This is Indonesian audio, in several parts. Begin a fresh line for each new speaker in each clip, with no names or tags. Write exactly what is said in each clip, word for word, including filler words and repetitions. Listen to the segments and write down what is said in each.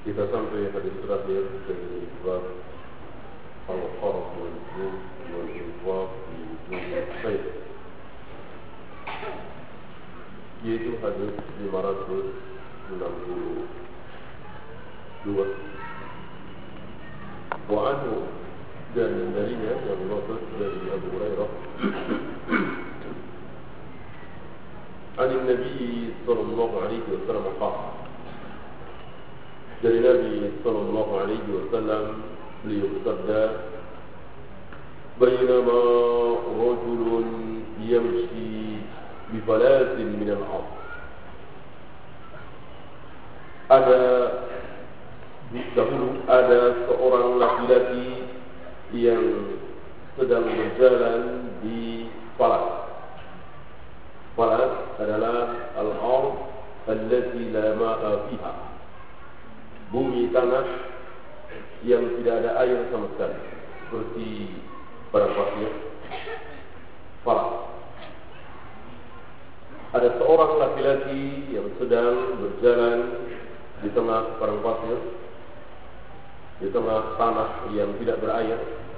Kita sampai hadis terakhir dari bab al-qarab wal jud wal infaq fi wujud khair, yaitu hadis lima ratus enam puluh dua. Wa anhu, dan darinya yang riwayat dari Abu Hurairah an Nabi sallallahu alaihi wasallam qala, dari Nabi sallallahu alaihi wasallam beliau bersabda, bainama rajulun yamshi bi falatin min al-ard, ada dahulu ada seorang laki-laki yang sedang berjalan di falat. Falat adalah al-ard allati la ma'a fiha, bumi tanah yang tidak ada air sama sekali, seperti padang pasir. Falat. Ada seorang laki-laki yang sedang berjalan di tengah padang pasir, di tengah tanah yang tidak berair.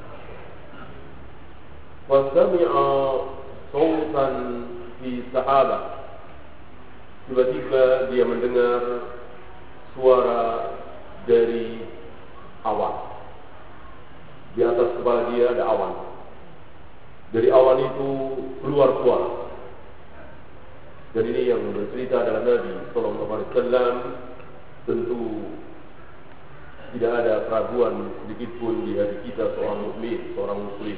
Fasami'a sautan fi sahabah, tiba-tiba dia mendengar suara dari awan. Di atas kepala dia ada awan. Dari awan itu keluar suara. Dan ini yang bercerita adalah Nabi sallallahu alaihi wasallam. Tentu tidak ada keraguan sedikit pun di hati kita seorang mukmin, seorang muslim.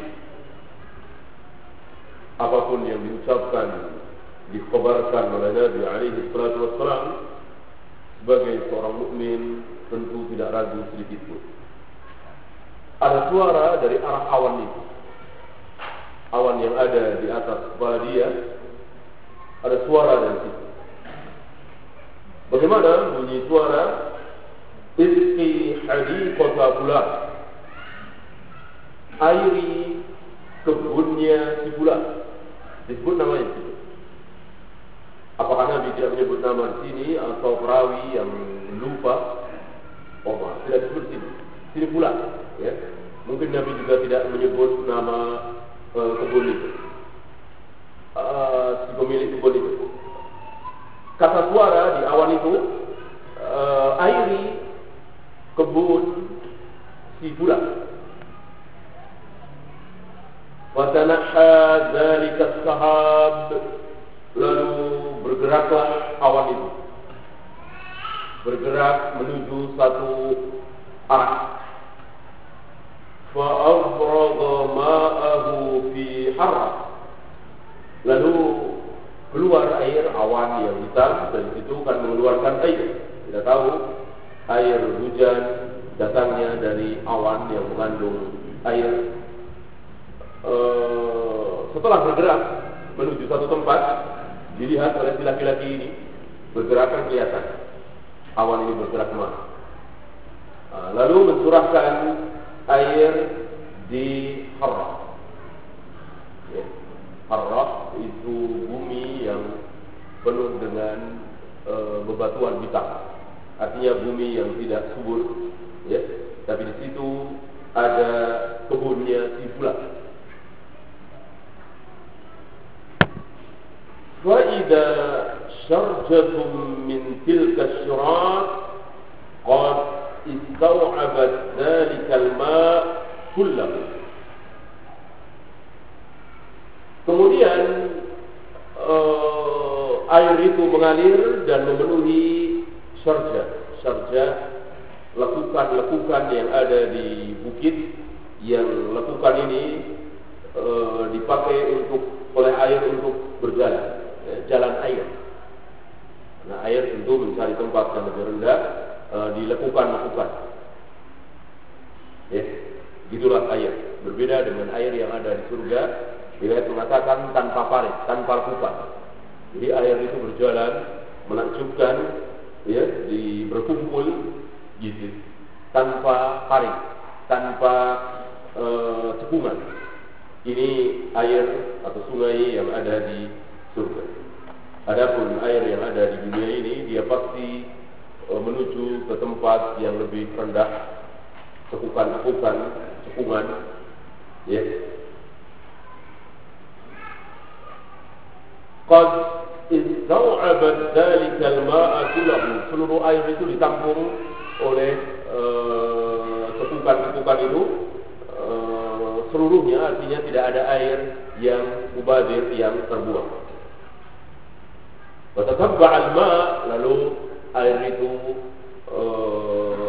Apapun yang diucapkan, dikhabarkan oleh Nabi alaihi salatu wassalam, sebagai seorang mukmin tentu tidak ragu sedikit pun. Ada suara dari arah awan itu. Awan yang ada di atas kepala dia, ada suara dari situ. Bagaimana bunyi suara? Iski hadiqata fulan, airi kebunnya si fulan. Disebut namanya itu. Apakah Nabi tidak menyebut nama di sini atau perawi yang lupa? Oh, tidak disebut sini. Sini fulan, ya. Mungkin Nabi juga tidak menyebut nama uh, kebun itu, uh, si pemilik kebun itu. Kata suara di awan itu, uh, airi kebun si fulan. Wa tanaha dzalika sahab, lalu bergeraklah awan itu, bergerak menuju satu arah. Fa afraga ma'ahu fi harra, lalu keluar air. Awan yang hitam dari situ kan mengeluarkan air. Kita tahu air hujan datangnya dari awan yang mengandung air. E, setelah bergerak menuju satu tempat, dilihat oleh si laki-laki ini, bergerak kelihatan awan ini bergerak kemana. E, lalu mencurahkan air di harra. Ya. Harra itu bumi yang penuh dengan e, bebatuan hitam. Artinya bumi yang tidak subur, ya. Tapi di situ ada kebunnya si fulan. Wa idza syarjatun min tilka asy-syurat qad istaw'abat dzalika al-ma' kullahu. Kemudian uh, air itu mengalir dan memenuhi syarja. Syarja lekukan-lekukan yang ada di bukit, yang lekukan ini uh, dipakai untuk oleh air untuk berjalan, ya, jalan air. Nah, air tentu mencari tempat yang lebih rendah, uh, di lekukan-lekukan. Ya, gitulah air. Berbeda dengan air yang ada di surga. Riwayat mengatakan tanpa parit, tanpa kupat. Jadi air itu berjalan menakjubkan, ya, di berkumpul gitu, tanpa parit, tanpa e, cekungan. Ini air atau sungai yang ada di surga. Adapun air yang ada di dunia ini, dia pasti uh, menuju ke tempat yang lebih rendah, cekukan-cekukan, cekungan, ya. Qad istau'abat dzalika al-ma'a kullahu, seluruh air itu ditampung oleh uh, cekukan-cekukan itu, uh, seluruhnya, artinya tidak ada air yang mubadir, yang terbuang. Wa tatabba al-ma', lalu air itu uh,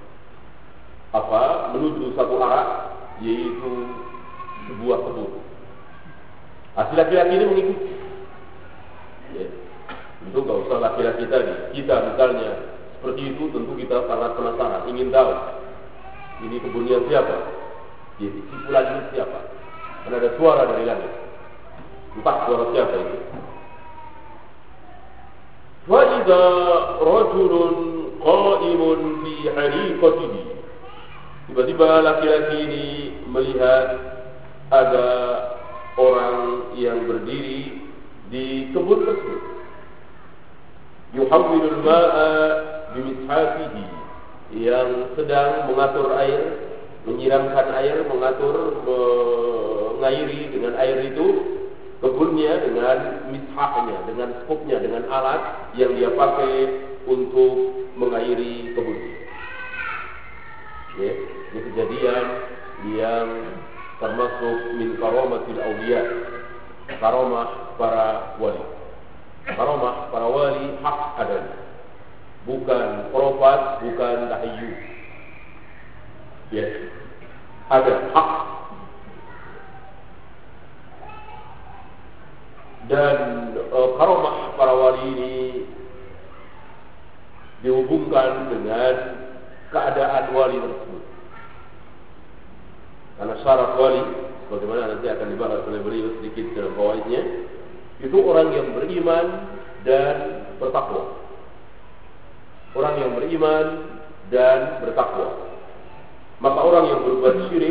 apa menuju satu arah, yaitu sebuah kebun. Asli laki-laki ini mengikuti. Ya. Tentu nggak usah laki-laki tadi. Kita misalnya seperti itu, tentu kita sangat penasaran, ingin tahu ini kebunnya siapa, jadi si fulan ini siapa. Karena ada suara dari langit. Entah suara siapa itu. Wa idza rajulun qa'imun fi hariqatihi, tiba-tiba laki-laki ini melihat ada orang yang berdiri di kebun tersebut. Yuhawwilul ma'a bimishafihi, yang sedang mengatur air, menyiramkan air, mengatur, mengairi dengan air itu kebunnya dengan mishafnya, dengan skopnya, dengan alat yang dia pakai untuk mengairi kebunnya. Ya, ini kejadian yang termasuk min karamatil awliya, karamah para wali. Karamah para wali hak adanya, bukan profat, bukan tahayyu. Ya, ada hak. Dan uh, karamah para wali ini dihubungkan dengan keadaan wali tersebut. Karena syarat wali, bagaimana nanti akan dibahas oleh beliau sedikit dalam fawaidnya, itu orang yang beriman dan bertakwa. Orang yang beriman dan bertakwa. Maka orang yang berbuat syirik,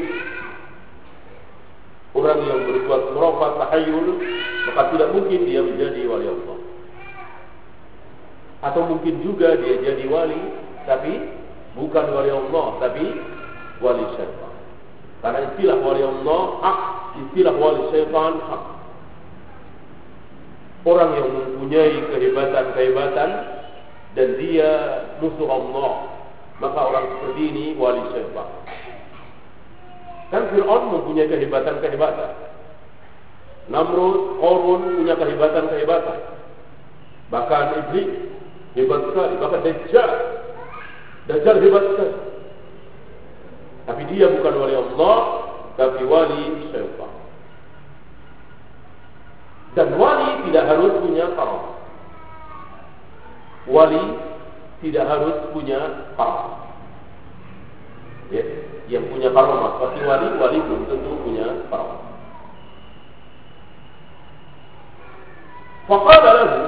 orang yang berbuat khurafat, tahayul, maka tidak mungkin dia menjadi wali Allah. Atau mungkin juga dia jadi wali, tapi bukan wali Allah, tapi wali syaitan. Karena istilah wali Allah hak, istilah wali syaitan hak. Orang yang mempunyai kehebatan-kehebatan dan dia musuh Allah, maka orang seperti ini wali syaitan. Kan Fir'aun mempunyai kehebatan-kehebatan, Namrud, Qarun punya kehebatan-kehebatan, bahkan Iblis hebat sekali, bahkan Dajjal Dajjal hebat sekali. Tapi dia bukan wali Allah, tapi wali syaitan. Dan wali tidak harus punya karamah. Wali tidak harus punya karamah. Ya, yang punya karamah seperti wali, wali belum tentu punya karamah. Faqala lahu,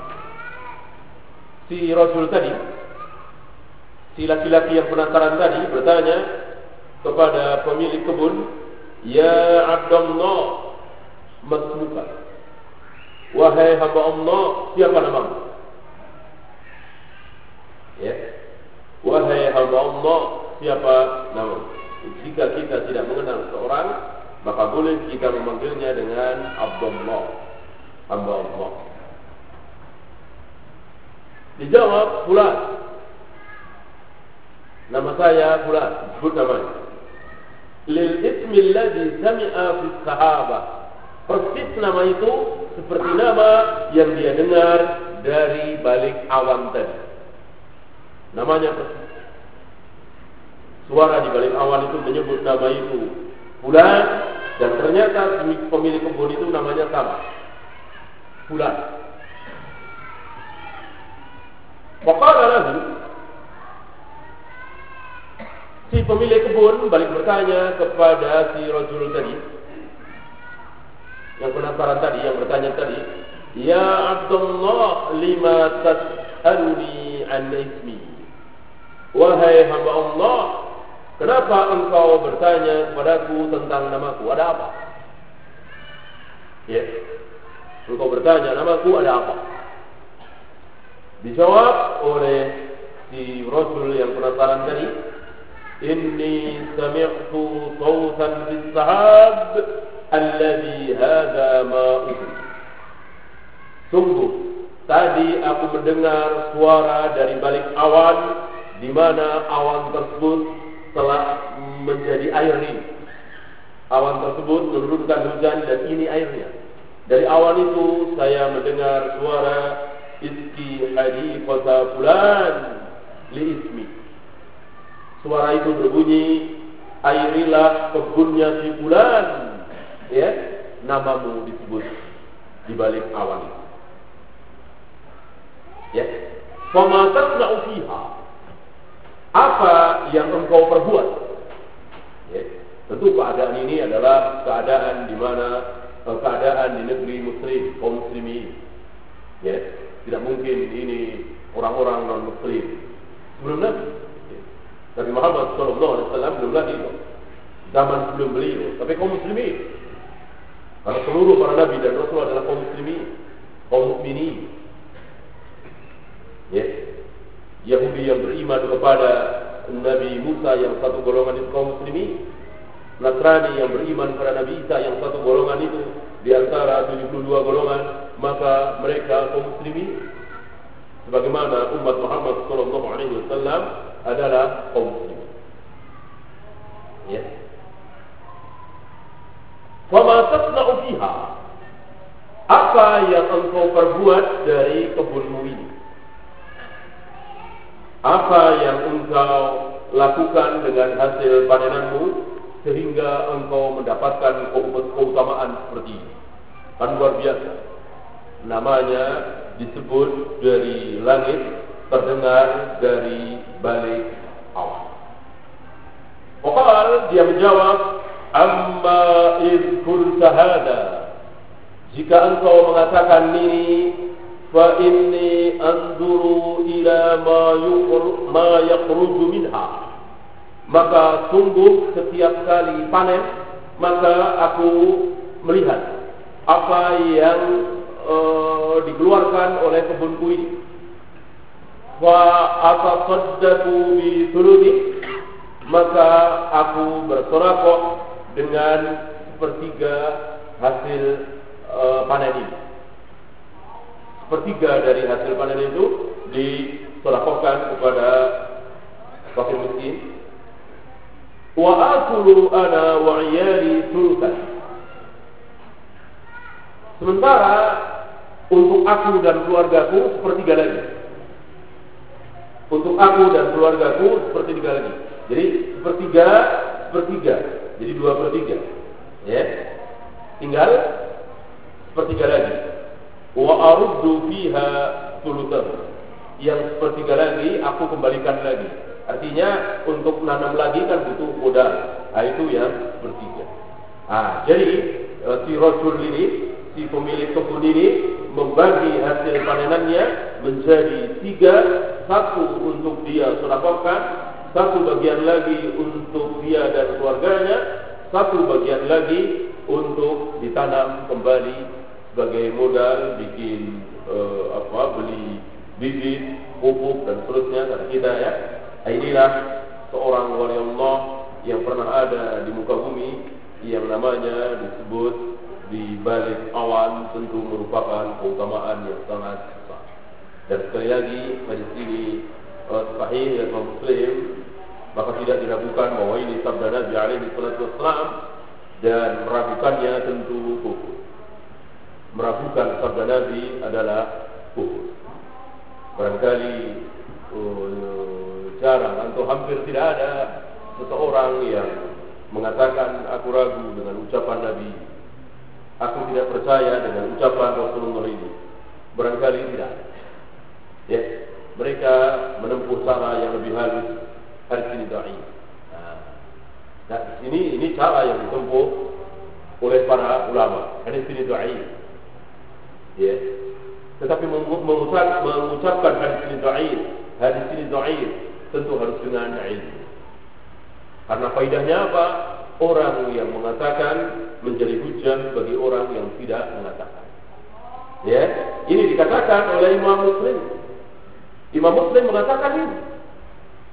si Rasul tadi, si laki-laki yang penasaran tadi bertanya kepada pemilik kebun, ya Abdullah, masmuka, wahai hamba Allah, siapa namamu? Ya, wahai hamba Allah, siapa namamu? Jika kita tidak mengenal seorang, maka boleh kita memanggilnya dengan Abdullah, hamba Allah. Dijawab fulan, nama saya fulan, sebut namanya. Lil ismi alladhi sami'a fi sahabah, persis nama itu seperti nama yang dia dengar dari balik awan tadi. Namanya persis. Suara di balik awan itu menyebut nama itu fulan, dan ternyata pemilik kebun itu namanya sama, fulan. Waqala lahu, si pemilik kebun balik bertanya kepada si rajul tadi, yang penasaran tadi, yang bertanya tadi, ya Abdullah, lima tas'aluni an ismi, wahai hamba Allah, kenapa engkau bertanya kepadaku tentang namaku? Ada apa? Ya, engkau bertanya namaku, ada apa? Dijawab oleh si Rasul yang penasaran tadi, inni sami'tu sawtan fis sahab alladhi hadha ma'uhu. Sungguh tadi aku mendengar suara dari balik awan, di mana awan tersebut telah menjadi air ini. Awan tersebut menurunkan hujan dan ini airnya. Dari awan itu saya mendengar suara iski hadiqata fulan li ismi. Suara itu berbunyi, airilah kebunnya si fulan, ya, namamu disebut di balik awan itu. Ya, fama tasna'u fiha. Apa yang engkau perbuat? Ya, tentu keadaan ini adalah keadaan di mana keadaan di negeri muslim, kaum muslimin. Ya, tidak mungkin ini orang-orang non muslim. Sebelum Nabi, ya, Nabi Muhammad shallallahu alaihi wasallam belum lahir, zaman sebelum beliau, tapi kaum muslimin. Karena seluruh para nabi dan rasul adalah kaum muslimin, kaum mukminin. Ya, Yahudi yang beriman kepada Nabi Musa yang satu golongan itu kaum muslimin. Nasrani yang beriman kepada Nabi Isa yang satu golongan itu di antara tujuh puluh dua golongan, maka mereka kaum muslimin. Sebagaimana umat Muhammad sallallahu alaihi wasallam adalah kaum muslimin. Ya. Fama tasna'u fiha. Apa yang engkau perbuat dari kebunmu ini? Apa yang engkau lakukan dengan hasil panenanmu sehingga engkau mendapatkan keutamaan seperti ini? Kan luar biasa. Namanya disebut dari langit, terdengar dari balik awan. Qal, dia menjawab, amma id kunta hada. Jika engkau mengatakan ini, fa inni anzuru ila ma yukhur ma yakhruju minha. Maka sungguh setiap kali panen, maka aku melihat apa yang uh, dikeluarkan oleh kebunku ini. Wa atasaddaqu bi thuluthi, maka aku bersedekah dengan sepertiga hasil uh, panen ini. Sepertiga dari hasil panen itu disedekahkan kepada fakir miskin. Wa akulu ana wa iyali thuluthan. Sementara untuk aku dan keluargaku sepertiga lagi. Untuk aku dan keluargaku sepertiga lagi. Jadi sepertiga, sepertiga. Jadi dua per tiga. Ya. Tinggal sepertiga lagi. Wa aruddu fiha thuluthan. Yang sepertiga lagi aku kembalikan lagi. Artinya untuk nanam lagi kan butuh modal. Nah, itu yang sepertiga. Ah, jadi si Rasul ini, si pemilik kebun ini membagi hasil panenannya menjadi tiga, satu untuk dia sedekahkan, satu bagian lagi untuk dia dan keluarganya, satu bagian lagi untuk ditanam kembali sebagai modal bikin eh, apa beli bibit, pupuk dan seterusnya. Karena kita ya, inilah seorang wali Allah yang pernah ada di muka bumi yang namanya disebut di balik awan, tentu merupakan keutamaan yang sangat besar. Dan sekali lagi hadis ini uh, sahih dan Muslim, maka tidak diragukan bahwa ini sabda Nabi alaihi salatu wassalam, dan meragukannya tentu kufur. Meragukan sabda Nabi adalah kufur. Barangkali uh, jarang atau hampir tidak ada seseorang yang mengatakan aku ragu dengan ucapan Nabi, aku tidak percaya dengan ucapan Rasulullah ini. Barangkali tidak. Ya, mereka menempuh cara yang lebih halus. Hadis ini dhaif. Nah, ini ini cara yang ditempuh oleh para ulama. Hadis ini dhaif. Ya. Tetapi mengucap, mengucapkan hadis ini dhaif, hadis ini dhaif, tentu harus dengan ilmu. Karena faedahnya apa? Orang yang mengatakan menjadi hujjah bagi orang yang tidak mengatakan. Ya, ini dikatakan oleh Imam Muslim. Imam Muslim mengatakan ini.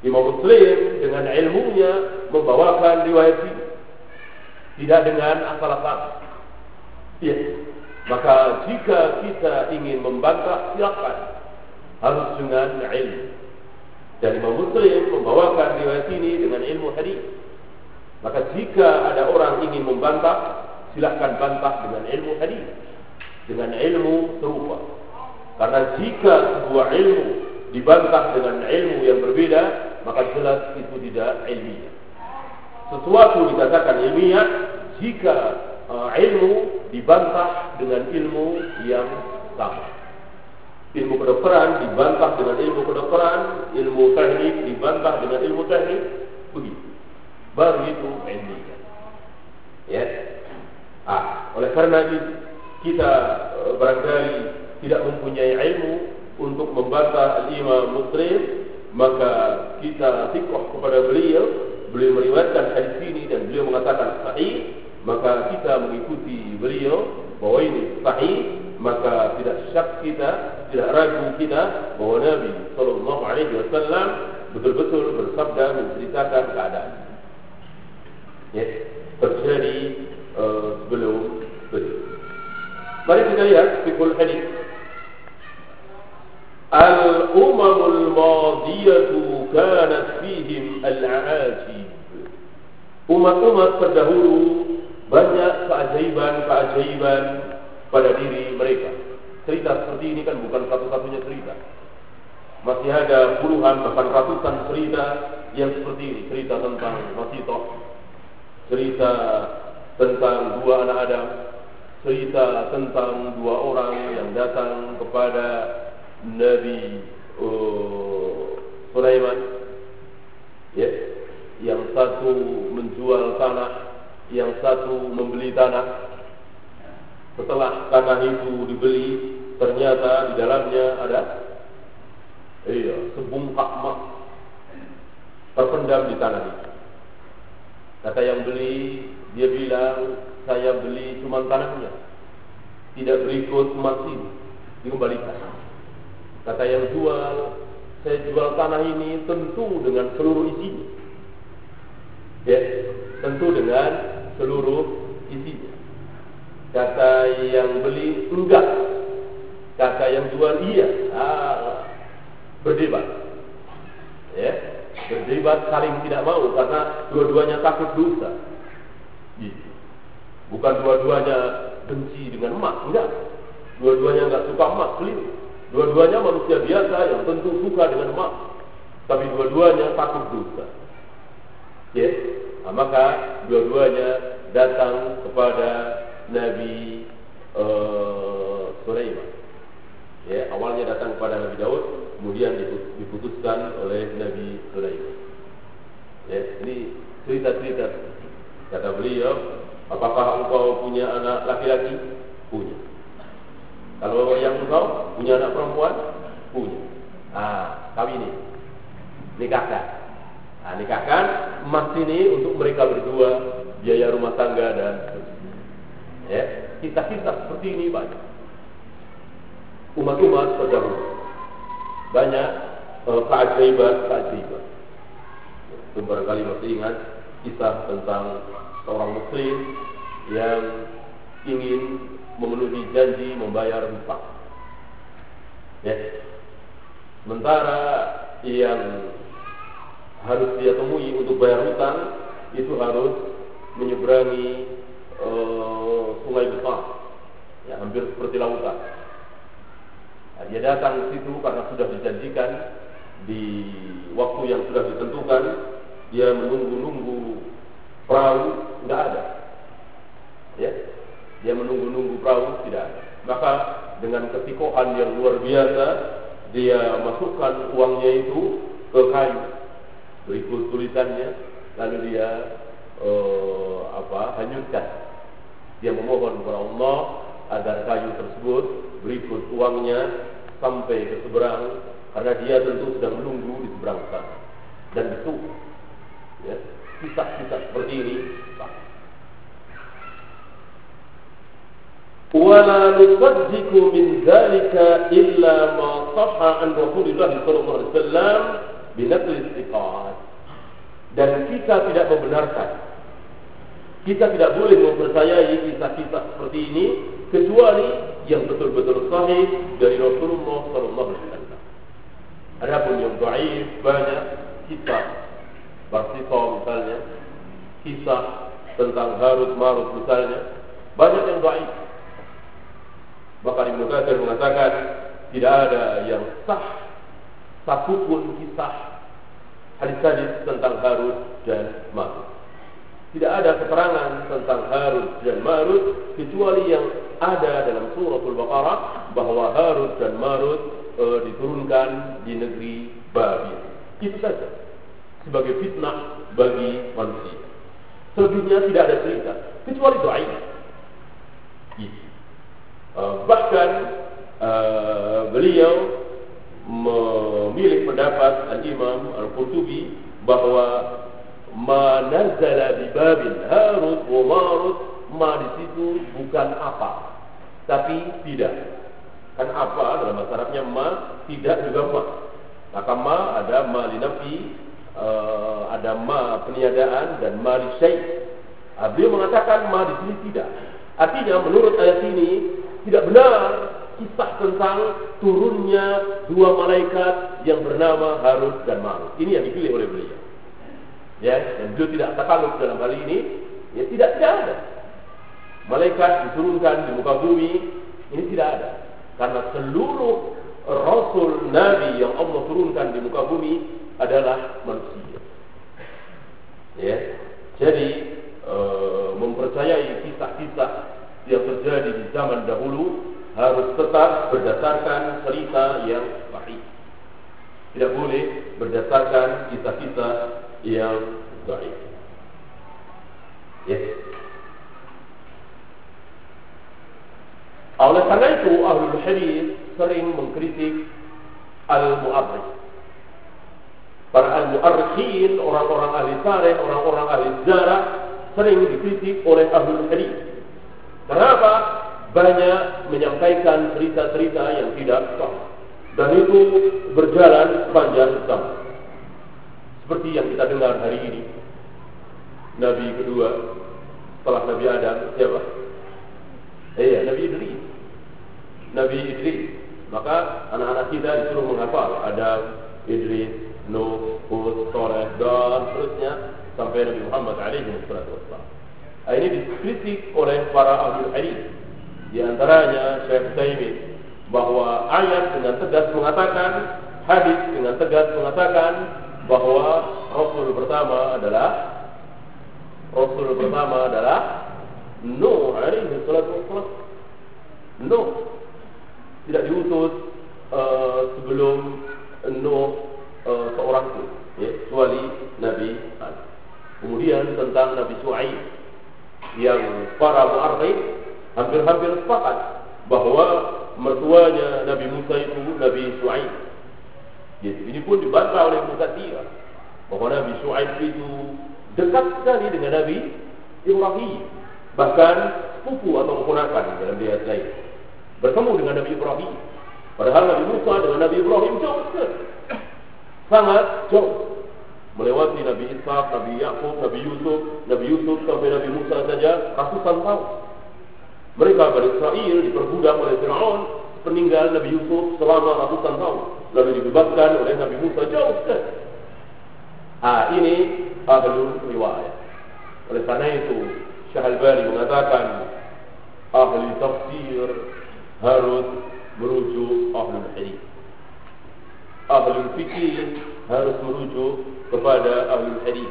Imam Muslim dengan ilmunya membawakan riwayat ini, tidak dengan asal-asal. Ya. Maka jika kita ingin membantah, silakan, harus dengan ilmu. Dan Imam Muslim membawakan riwayat ini dengan ilmu hadis. Maka jika ada orang ingin membantah, silakan bantah dengan ilmu hadis, dengan ilmu serupa. Karena jika sebuah ilmu dibantah dengan ilmu yang berbeda, maka jelas itu tidak ilmiah. Sesuatu dikatakan ilmiah jika uh, ilmu dibantah dengan ilmu yang sama. Ilmu kedokteran dibantah dengan ilmu kedokteran, ilmu teknik dibantah dengan ilmu teknik, begitu. Baru itu ilmiah. Ya. Ah, oleh karena itu kita uh, barangkali tidak mempunyai ilmu untuk membantah Imam Muslim, maka kita thiqah kepada beliau. Beliau meriwayatkan hadis ini dan beliau mengatakan sahih, maka kita mengikuti beliau bahwa ini sahih. Maka tidak syak kita, tidak ragu kita bahwa Nabi Sallallahu Alaihi Wasallam betul-betul bersabda menceritakan keadaan ya, terjadi uh, sebelum beliau. Mari kita lihat fikul hadis. Al-umamul madiyatu kanat fihim al-aajib. Umat-umat terdahulu banyak keajaiban-keajaiban pada diri mereka. Cerita seperti ini kan bukan satu-satunya cerita. Masih ada puluhan bahkan ratusan cerita yang seperti ini. Cerita tentang Masitoh, cerita tentang dua anak Adam, cerita tentang dua orang yang datang kepada Nabi uh, Sulaiman, ya, yang satu menjual tanah, yang satu membeli tanah. Setelah tanah itu dibeli, ternyata di dalamnya ada iya, sebungkak emas terpendam di tanah itu. Kata yang beli, dia bilang, saya beli cuma tanahnya, tidak berikut emas ini, dikembalikan. Kata yang jual, saya jual tanah ini tentu dengan seluruh isinya, ya, tentu dengan seluruh isinya. Kata yang beli, enggak. Kata yang jual, iya. Ah, berdebat, ya, berdebat saling tidak mau karena dua-duanya takut dosa. Gitu. Bukan dua-duanya benci dengan emas, enggak. Dua-duanya enggak suka emas, keliru. Dua-duanya manusia biasa yang tentu suka dengan emas, tapi dua-duanya takut dosa. Ya, nah, maka dua-duanya datang kepada Nabi uh, Sulaiman. Ya, awalnya datang kepada Nabi Daud, kemudian diputuskan oleh Nabi Sulaiman. Ya, ini cerita-cerita. Kata beliau, apakah engkau punya anak laki-laki? Punya. Kalau yang engkau punya anak perempuan? Punya. Ah, kawin ini, nikahkan. Ah, nikahkan emas ini untuk mereka berdua, biaya rumah tangga dan ya, kisah-kisah seperti ini banyak. Umat-umat terdahulu banyak uh, keajaiban-keajaiban. Barangkali masih ingat kisah tentang seorang Muslim yang ingin memenuhi janji membayar hutang. Ya. Sementara yang harus dia temui untuk bayar hutang itu harus menyeberangi Uh, sungai besar, ya, hampir seperti lautan. Nah, dia datang ke situ karena sudah dijanjikan di waktu yang sudah ditentukan. Dia menunggu-nunggu perahu, tidak ada. Ya, dia menunggu-nunggu perahu, tidak ada. Maka dengan ketikohan yang luar biasa, dia masukkan uangnya itu ke kayu, berikut tulisannya, lalu dia uh, apa hanyutkan. Dia memohon kepada Allah agar kayu tersebut berikut uangnya sampai ke seberang, karena dia tentu sedang menunggu di seberang sana. Dan betul, ya, kisah-kisah seperti ini. Wala nusaddiqu min dzalika illa ma sahha an Rasulullah sallallahu alaihi wasallam binaqli istiqat. Dan kita tidak membenarkan, kita tidak boleh mempercayai kisah-kisah seperti ini kecuali yang betul-betul sahih dari Rasulullah sallallahu alaihi wasallam. Adapun yang dhaif banyak kisah Barsita misalnya, kisah tentang Harut Marut misalnya, banyak yang dhaif. Bahkan Ibnu Katsir mengatakan tidak ada yang sah satupun kisah hadis-hadis tentang Harut dan Marut. Tidak ada keterangan tentang Harut dan Marut kecuali yang ada dalam suratul Baqarah bahwa Harut dan Marut e, diturunkan di negeri Babil. Itu saja sebagai fitnah bagi manusia. Selebihnya tidak ada cerita kecuali dhaif. Gitu. E, bahkan e, beliau memilih pendapat Al-Imam Al-Qurtubi bahwa ma nazala bi Babil Harut wa Marut, ma di situ bukan apa tapi tidak. Kan apa dalam bahasa Arabnya ma, tidak juga ma. Maka ma ada ma li nafi, uh, ada ma peniadaan dan ma li syai'. Uh, beliau mengatakan ma di sini tidak. Artinya menurut ayat ini tidak benar kisah tentang turunnya dua malaikat yang bernama Harut dan Marut. Ini yang dipilih oleh beliau. Ya, dan beliau tidak takaluf dalam hal ini. Ya, tidak tidak ada. Malaikat diturunkan di muka bumi, ini tidak ada. Karena seluruh Rasul Nabi yang Allah turunkan di muka bumi adalah manusia. Ya, jadi e, mempercayai kisah-kisah yang terjadi di zaman dahulu harus tetap berdasarkan cerita yang sahih. Tidak boleh berdasarkan kisah-kisah yang dhaif. Yes. Oleh karena itu ahlul hadis sering mengkritik al-mu'arrikh. Para al-mu'arrikhin, orang-orang ahli tarikh, orang-orang ahli sejarah sering dikritik oleh ahlul hadis. Kenapa? Banyak menyampaikan cerita-cerita yang tidak sah, dan itu berjalan sepanjang zaman. Seperti yang kita dengar hari ini, Nabi kedua setelah Nabi Adam siapa? Eh ya, Nabi Idris. Nabi Idris. Maka anak-anak kita disuruh menghafal Adam, Idris, Nuh, Hud, Saleh dan seterusnya sampai Nabi Muhammad alaihi wasallam. Ini dikritik oleh para ahli hadis. Di antaranya Syekh Utsaimin bahwa ayat dengan tegas mengatakan, hadis dengan tegas mengatakan bahwa Rasul pertama adalah Rasul pertama adalah Nuh alaihi wasallam. Nuh tidak diutus uh, sebelum Nuh uh, seorang pun, ya, kecuali Nabi Adam. Kemudian tentang Nabi Syuaib yang para mu'arrikh hampir-hampir sepakat bahwa mertuanya Nabi Musa itu Nabi Syuaib. Jadi ini pun dibantah oleh Mu'tazilah bahwa Nabi Syuaib itu dekat sekali dengan Nabi Ibrahim, bahkan sepupu atau keponakan dalam riwayat lain, bertemu dengan Nabi Ibrahim. Padahal Nabi Musa dengan Nabi Ibrahim jauh sekali, sangat jauh, melewati Nabi Ishaq, Nabi Yakub, Nabi Yusuf, Nabi Yusuf sampai Nabi Musa saja ratusan tahun. Mereka Bani Israel diperbudak oleh Fir'aun peninggal Nabi Yusuf selama ratusan tahun, lalu dibebaskan oleh Nabi Musa jauh sekali. Ah, ini ahlul riwayat. Oleh karena itu Syekh Al-Albani mengatakan ahli tafsir harus merujuk ahlul hadis. Ahlul fikih harus merujuk kepada ahlul hadis.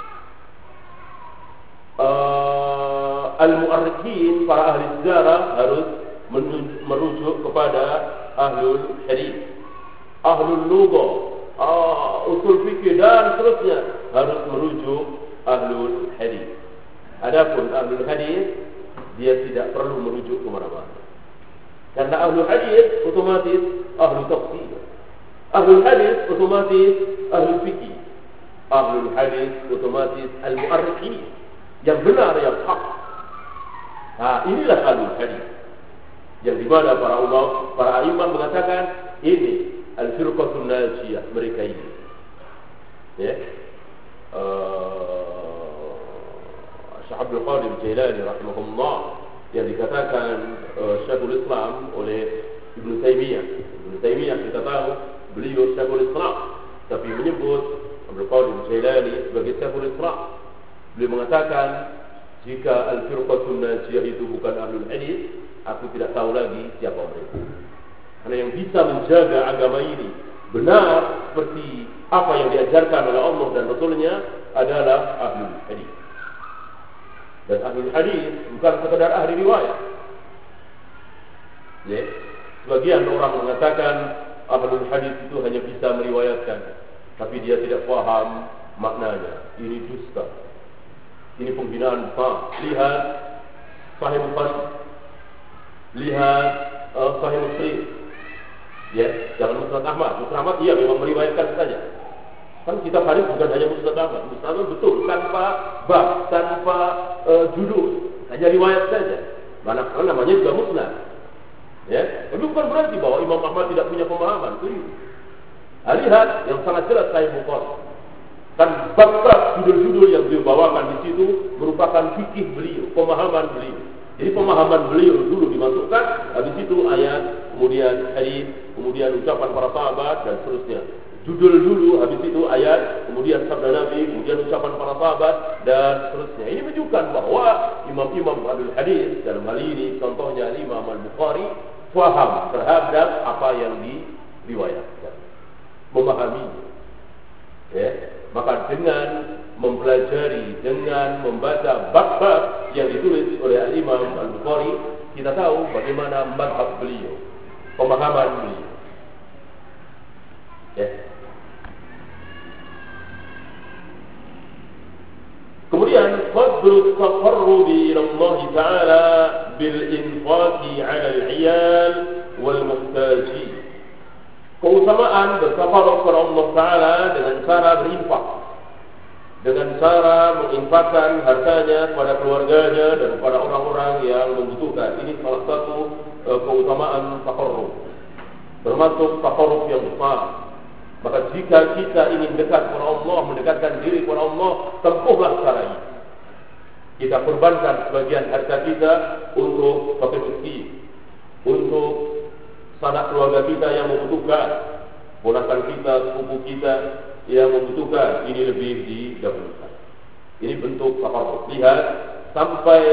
Uh, Al-mu'arrikhin, para ahli sejarah harus merujuk kepada ahlul hadis. Ahlul lughah, uh, usul fikih dan seterusnya harus merujuk ahlul hadis. Adapun ahlul hadis, dia tidak perlu merujuk ke mana-mana. Karena ahlul hadis otomatis ahlul tafsir. Ahlul hadis otomatis ahlul fikih. Ahlul hadis otomatis al-mu'arrikhin, yang benar, yang hak. Nah, inilah ahlul hadis, yang dimana para ulama, para imam mengatakan ini al-firqatun najiyah, mereka ini Ya. Uh, Syekh Abdul Qadir Jailani rahimahullah yang dikatakan uh, Syekhul Islam oleh Ibnu Taimiyah. Ibnu Taimiyah kita tahu beliau Syekhul Islam, tapi menyebut Abdul Qadir Jailani sebagai Syekhul Islam. Beliau mengatakan, jika al-firqatun najiyah itu bukan ahlul hadis, aku tidak tahu lagi siapa mereka. Karena yang bisa menjaga agama ini benar seperti apa yang diajarkan oleh Allah dan Rasulnya adalah ahlul hadis. Dan ahlul hadis bukan sekadar ahli riwayat. Ya. Sebagian orang mengatakan ahlul hadis itu hanya bisa meriwayatkan, tapi dia tidak paham maknanya. Ini dusta. Ini penghinaan besar. Lihat Sahih Bukhari, lihat uh, Sahih Muslim. Ya, jangan Musnad Ahmad. Musnad Ahmad iya memang meriwayatkan saja. Kan kitab hadis bukan hanya Musnad Ahmad. Musnad Ahmad betul tanpa bab, tanpa uh, judul, hanya riwayat saja. Mana namanya juga Musnad. Ya, tapi bukan berarti bahwa Imam Ahmad tidak punya pemahaman. Lihat yang sangat jelas Sahih Bukhari. Dan bab-bab judul-judul yang dibawakan di situ merupakan fikih beliau, pemahaman beliau. Jadi pemahaman beliau dulu dimasukkan, habis itu ayat, kemudian hadis, kemudian ucapan para sahabat dan seterusnya. Judul dulu, habis itu ayat, kemudian sabda Nabi, kemudian ucapan para sahabat dan seterusnya. Ini menunjukkan bahwa imam-imam ahlul hadis dalam hal ini, contohnya Imam Al-Bukhari, faham terhadap apa yang diriwayatkan, memahaminya. Ya. Maka dengan mempelajari, dengan membaca bab-bab yang ditulis oleh Imam Al-Bukhari, kita tahu bagaimana mazhab beliau, pemahaman beliau. Ya. Kemudian fadlu taqarrubi ila Allah Ta'ala bil infaqi 'ala al-'iyal wal muhtajin. Keutamaan bertafarruq kepada Allah Ta'ala dengan cara berinfak, dengan cara menginfakkan hartanya kepada keluarganya dan kepada orang-orang yang membutuhkan. Ini salah satu uh, keutamaan tafarruq, termasuk tafarruq yang besar. Maka jika kita ingin dekat kepada Allah, mendekatkan diri kepada Allah, tempuhlah cara ini. Kita korbankan sebagian harta kita untuk fakir miskin, untuk sanak keluarga kita yang membutuhkan, ponakan kita, sepupu kita yang membutuhkan. Ini lebih didahulukan. Ini bentuk tafarruq. Lihat sampai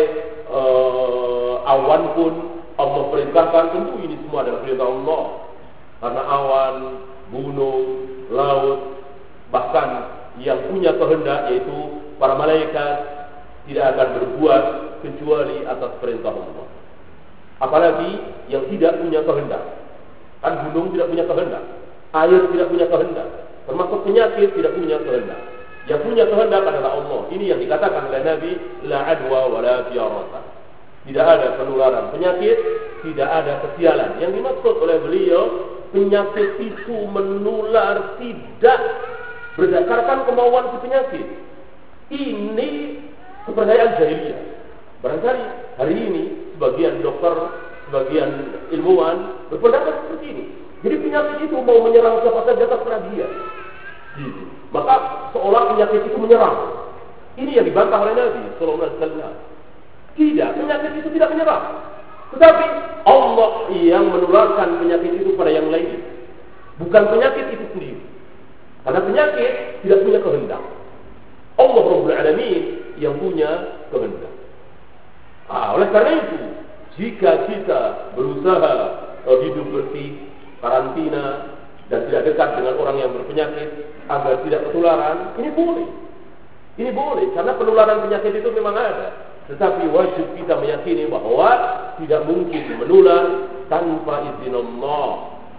uh, awan pun Allah perintahkan. Tentu ini semua adalah perintah Allah, karena awan, gunung, laut, bahkan yang punya kehendak yaitu para malaikat tidak akan berbuat kecuali atas perintah Allah. Apalagi yang tidak punya kehendak. Kan gunung tidak punya kehendak, air tidak punya kehendak, termasuk penyakit tidak punya kehendak. Yang punya kehendak adalah Allah. Ini yang dikatakan oleh Nabi, la adwa wa la fiyarata. Tidak ada penularan penyakit, tidak ada kesialan. Yang dimaksud oleh beliau, penyakit itu menular tidak berdasarkan kemauan si penyakit. Ini kepercayaan jahiliyah. Barangkali hari ini sebagian dokter, sebagian ilmuwan berpendapat seperti ini. Jadi penyakit itu mau menyerang siapa saja terserah dia. Gitu. Maka seolah penyakit itu menyerang. Ini yang dibantah oleh Nabi sallallahu alaihi wasallam. Tidak, penyakit itu tidak menyerang. Tetapi Allah yang menularkan penyakit itu pada yang lain. Bukan penyakit itu sendiri. Karena penyakit tidak punya kehendak. Allah Rabbul Alamin yang punya kehendak. Ah, oleh karena itu, jika kita berusaha uh, hidup bersih, karantina, dan tidak dekat dengan orang yang berpenyakit agar tidak ketularan, ini boleh. Ini boleh, karena penularan penyakit itu memang ada. Tetapi wajib kita meyakini bahwa tidak mungkin menular tanpa izin Allah.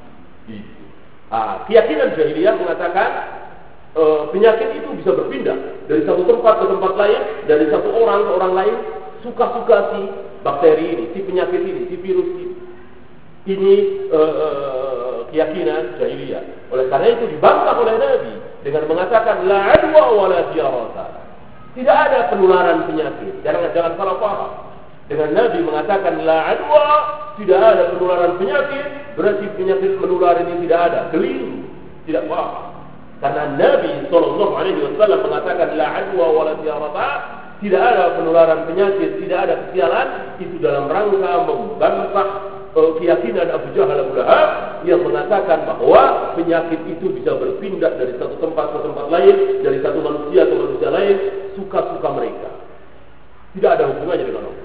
Ah, keyakinan jahiliyah mengatakan uh, penyakit itu bisa berpindah dari satu tempat ke tempat lain, dari satu orang ke orang lain, suka-suka si bakteri ini, si penyakit ini, si virus ini. Ini uh, uh, keyakinan jahiliyah. Oleh karena itu dibantah oleh Nabi dengan mengatakan la adwa wa la fiyarata. Tidak ada penularan penyakit. Jangan jangan salah paham. Dengan Nabi mengatakan la adwa, tidak ada penularan penyakit, berarti penyakit menular ini tidak ada. Keliru, tidak paham. Karena Nabi Shallallahu Alaihi Wasallam mengatakan la adwa wa la tiarata, tidak ada penularan penyakit, tidak ada kesialan, itu dalam rangka membantah uh, keyakinan Abu Jahal Abu Lahab yang mengatakan bahwa penyakit itu bisa berpindah dari satu tempat ke tempat lain, dari satu manusia ke manusia lain, suka-suka mereka. Tidak ada hubungannya dengan Allah.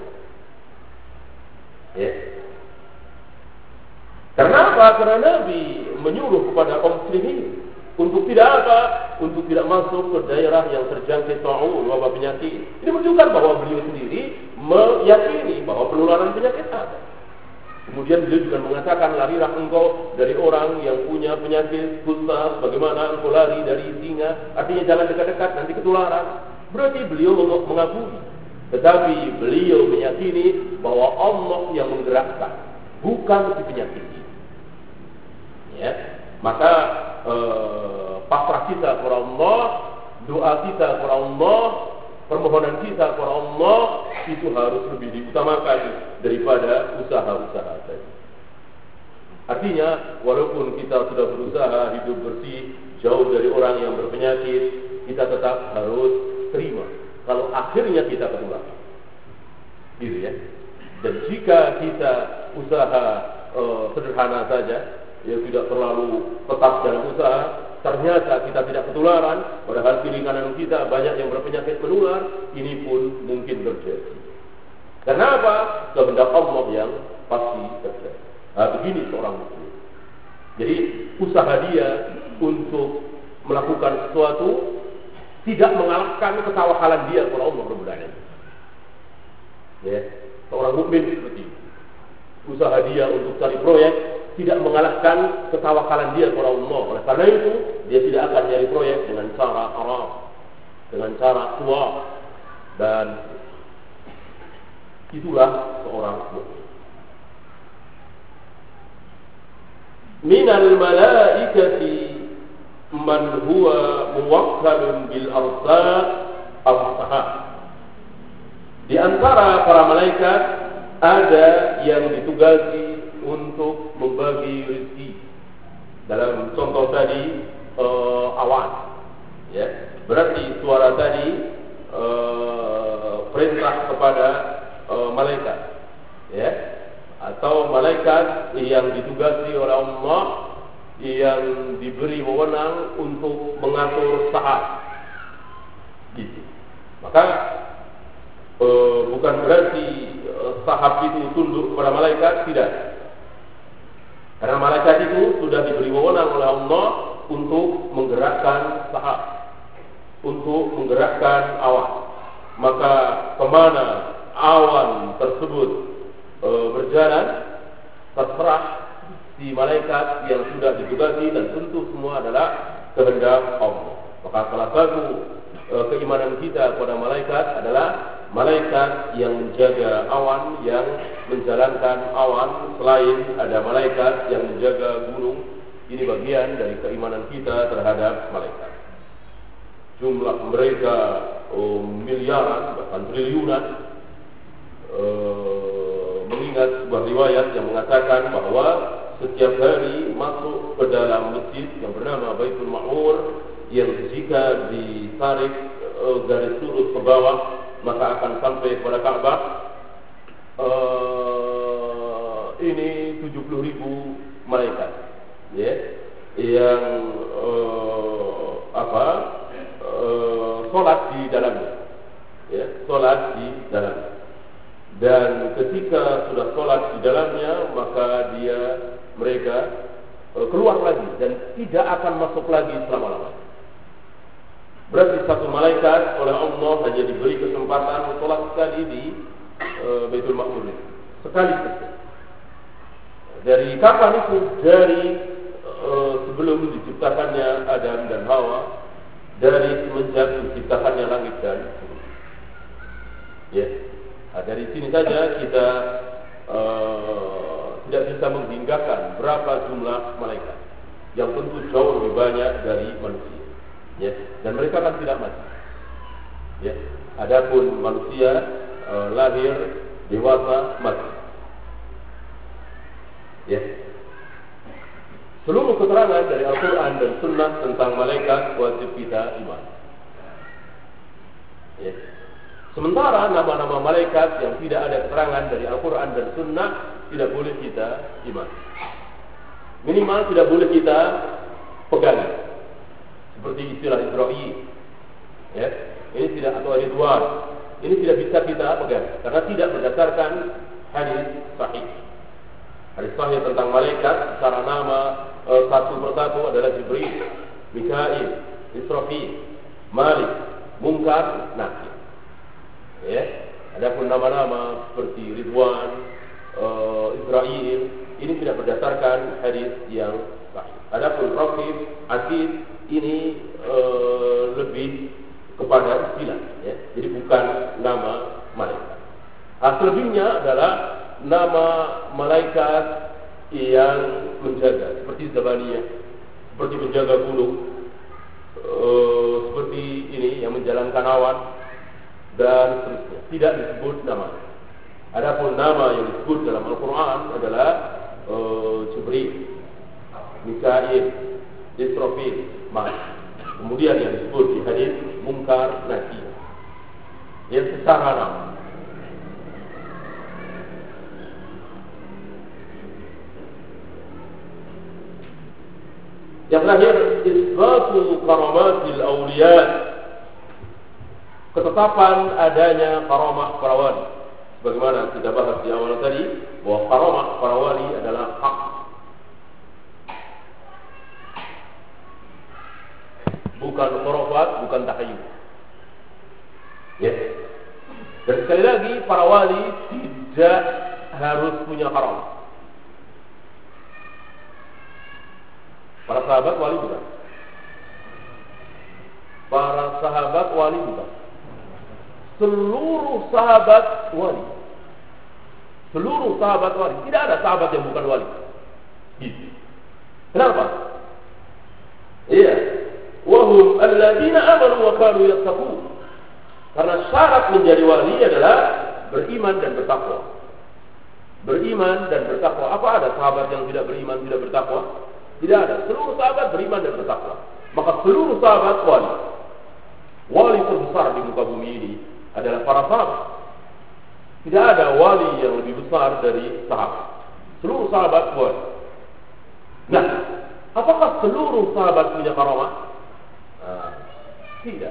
Ya. Karena apa? Karena Nabi menyuruh kepada kaum muslimin untuk tidak apa? Untuk tidak masuk ke daerah yang terjangkit ta'un, wabah penyakit. Ini menunjukkan bahwa beliau sendiri meyakini bahwa penularan penyakit ada. Kemudian beliau juga mengatakan, larilah engkau dari orang yang punya penyakit kusta, bagaimana engkau lari dari singa. Artinya jangan dekat-dekat, nanti ketularan. Berarti beliau mengakui. Tetapi beliau meyakini bahwa Allah yang menggerakkan, bukan si penyakit ini. Ya, maka eh, pasrah kita kepada Allah, doa kita kepada Allah, permohonan kita kepada Allah itu harus lebih diutamakan daripada usaha-usaha tadi. Artinya, walaupun kita sudah berusaha hidup bersih, jauh dari orang yang berpenyakit, kita tetap harus terima kalau akhirnya kita ketularan. Gitu ya. Dan jika kita usaha eh, sederhana saja, ya tidak terlalu tetap dalam usaha, ternyata kita tidak ketularan, padahal kiri kanan kita banyak yang berpenyakit menular, ini pun mungkin terjadi. Kenapa? Kehendak Allah yang pasti terjadi. Nah, begini seorang muslim. Jadi usaha dia untuk melakukan sesuatu tidak mengalahkan ketawakalan dia kepada Allah Rabbul Alamin. Ya, seorang mukmin seperti itu. Usaha dia untuk cari proyek tidak mengalahkan ketawakalan dia kepada Allah. Oleh karena itu, dia tidak akan mencari proyek dengan cara haram, dengan cara suap, dan itulah seorang mukmin. Minal malaikati man huwa muwakkalun bil arsal as-sahab. Di antara para malaikat ada yang ditugasi untuk membagi rezeki. Dalam contoh tadi uh, awan, ya, berarti suara tadi uh, perintah kepada uh, malaikat, ya, atau malaikat yang ditugasi oleh Allah yang diberi wewenang untuk mengatur sahab. Gitu. Maka uh, bukan berarti uh, sahab itu tunduk kepada malaikat, tidak. Karena malaikat itu sudah diberi wewenang oleh Allah untuk menggerakkan sahab, untuk menggerakkan awan. Maka kemana awan tersebut e, berjalan, terserah si malaikat yang sudah ditugasi, dan tentu semua adalah kehendak Allah. Maka salah satu e, keimanan kita kepada malaikat adalah malaikat yang menjaga awan, yang menjalankan awan, selain ada malaikat yang menjaga gunung. Ini bagian dari keimanan kita terhadap malaikat. Jumlah mereka oh, miliaran, bahkan triliunan. eh, Mengingat sebuah riwayat yang mengatakan bahwa setiap hari masuk ke dalam masjid yang bernama Baitul Ma'mur, yang jika ditarik eh, garis lurus ke bawah maka akan sampai kepada Ka'bah. Uh, ini tujuh puluh ribu malaikat, ya, yang uh, apa uh, sholat di dalamnya, ya, sholat di dalamnya. Dan ketika sudah sholat di dalamnya, maka dia mereka uh, keluar lagi dan tidak akan masuk lagi selama-lamanya. Berarti satu malaikat oleh Allah hanya diberi kesempatan sholat sekali di uh, Baitul Ma'mur, sekali saja. Dari kapan itu? Dari uh, sebelum diciptakannya Adam dan Hawa, dari semenjak diciptakannya langit dan bumi. Ya, nah, dari sini saja kita uh, tidak bisa menghinggakan berapa jumlah malaikat, yang tentu jauh lebih banyak dari manusia. Ya, dan mereka kan tidak mati. Ya, adapun manusia e, lahir, dewasa, mati. Ya. seluruh keterangan dari Al-Quran dan Sunnah tentang malaikat wajib kita iman. Ya. Sementara nama-nama malaikat yang tidak ada keterangan dari Al-Quran dan Sunnah tidak boleh kita iman. Minimal tidak boleh kita pegang. Seperti istilah Isra'i. Ya. Ini tidak, atau Ridwan. Ini tidak bisa kita pegang karena tidak berdasarkan hadis sahih. Hadis sahih tentang malaikat secara nama e, satu persatu adalah Jibril, Mikail, Israfil, Malik, Munkar, Nakir. Ya, adapun nama-nama seperti Ridwan, e, Israil, ini tidak berdasarkan hadis yang sahih. Adapun Raqib, Atid, ini e, lebih kepada istilah, ya. Jadi bukan nama malaikat. Nah, selebihnya adalah nama malaikat yang menjaga, seperti Zabaniyah, seperti penjaga gunung, uh, seperti ini yang menjalankan awan dan seterusnya. Tidak disebut nama. Adapun nama yang disebut dalam Al-Quran adalah uh, Jibril, Mikail, Israfil, Malik. Kemudian yang disebut di hadis Munkar, Nakir, yang secara nama. Yang terakhir, isbatu karamatil awliya, ketetapan adanya karamah para wali. Sebagaimana kita bahas di awal tadi, bahwa karamah para wali adalah hak, bukan khurafat, bukan tahayyul. Ya. Dan sekali lagi, para wali tidak harus punya karamah. Para sahabat wali bukan. Para sahabat wali bukan. Seluruh sahabat wali. Seluruh sahabat wali. Tidak ada sahabat yang bukan wali. Gitu. Kenapa? Iya. Wahum alladzina amanu wa kanu yattaqun. Karena syarat menjadi wali adalah beriman dan bertakwa. Beriman dan bertakwa. Apa ada sahabat yang tidak beriman, tidak bertakwa? Tidak ada. Seluruh sahabat beriman dan bertakwa. Maka seluruh sahabat wali. Wali terbesar di muka bumi ini adalah para sahabat. Tidak ada wali yang lebih besar dari sahabat. Seluruh sahabat wali. Nah, apakah seluruh sahabat punya karamah? Nah, tidak.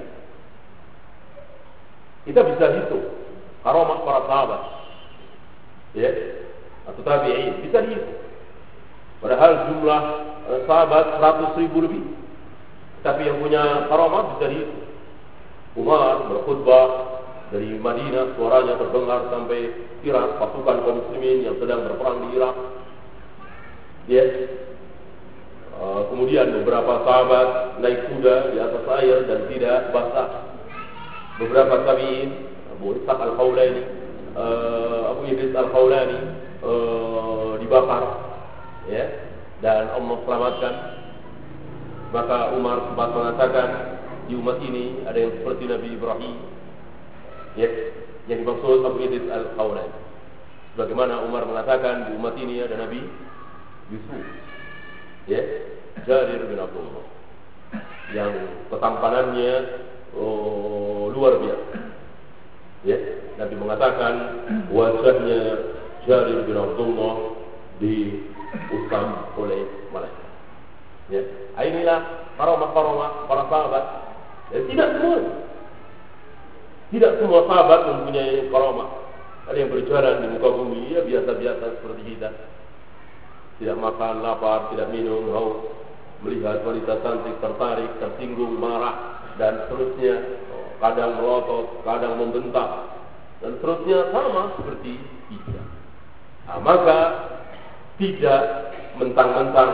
Kita bisa hitung karamah para sahabat, ya, atau tabi'in, bisa dihitung. Padahal jumlah eh, sahabat seratus ribu lebih, tapi yang punya karamah bisa dihitung. Umar berkhutbah dari Madinah, suaranya terdengar sampai Irak, pasukan kaum muslimin yang sedang berperang di Irak. Ya. Uh, kemudian beberapa sahabat naik kuda di atas air dan tidak basah. Beberapa tabi'in, Abu Ishaq Al-Khawlani, uh, Abu Idris Al-Khawlani uh, dibakar, ya, dan Allah selamatkan. Maka Umar sempat mengatakan, di umat ini ada yang seperti Nabi Ibrahim, ya, yang dimaksud Abu Idris Al-Khawlani. Sebagaimana Umar mengatakan, di umat ini ada Nabi Yusuf, ya, Jarir bin Abdullah, yang ketampanannya oh, luar biasa. Ya, Nabi mengatakan wajahnya Jarir bin Abdullah diusam oleh malaikat. Ya, inilah karamah-karamah para sahabat. Ya, tidak semua, tidak semua sahabat mempunyai karamah. Ada yang berjalan di muka bumi, ya biasa-biasa seperti kita. Tidak makan, lapar, tidak minum, haus, melihat wanita cantik, tertarik, tersinggung, marah, dan seterusnya. Kadang melotot, kadang membentak, dan seterusnya, sama seperti kita. Nah, maka tidak mentang-mentang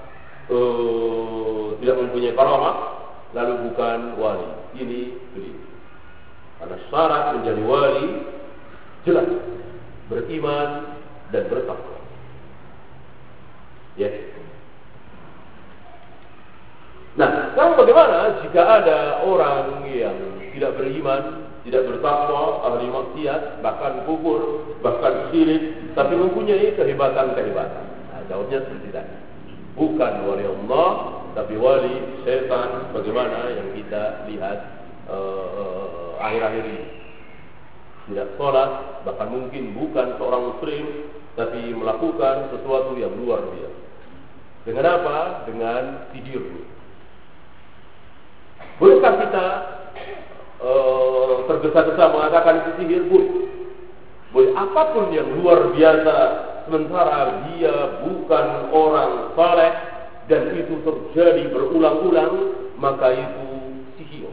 uh, tidak mempunyai karamah lalu bukan wali. Ini keliru. Karena syarat menjadi wali jelas beriman dan bertakwa. Ya. Nah, sekarang bagaimana jika ada orang yang tidak beriman, tidak bertakwa, ahli maksiat, bahkan kufur, bahkan syirik, tapi mempunyai kehebatan-kehebatan? Nah, jawabnya seperti tadi. bukan wali Allah, tapi wali setan, bagaimana yang kita lihat uh, akhir-akhir ini. Tidak sholat, bahkan mungkin bukan seorang muslim, tapi melakukan sesuatu yang luar biasa. Dengan apa? Dengan sihir. Bolehkah kita uh, tergesa-gesa mengatakan itu sihir? Boleh. Boleh, apapun yang luar biasa, sementara dia bukan orang saleh dan itu terjadi berulang-ulang, maka itu sihir.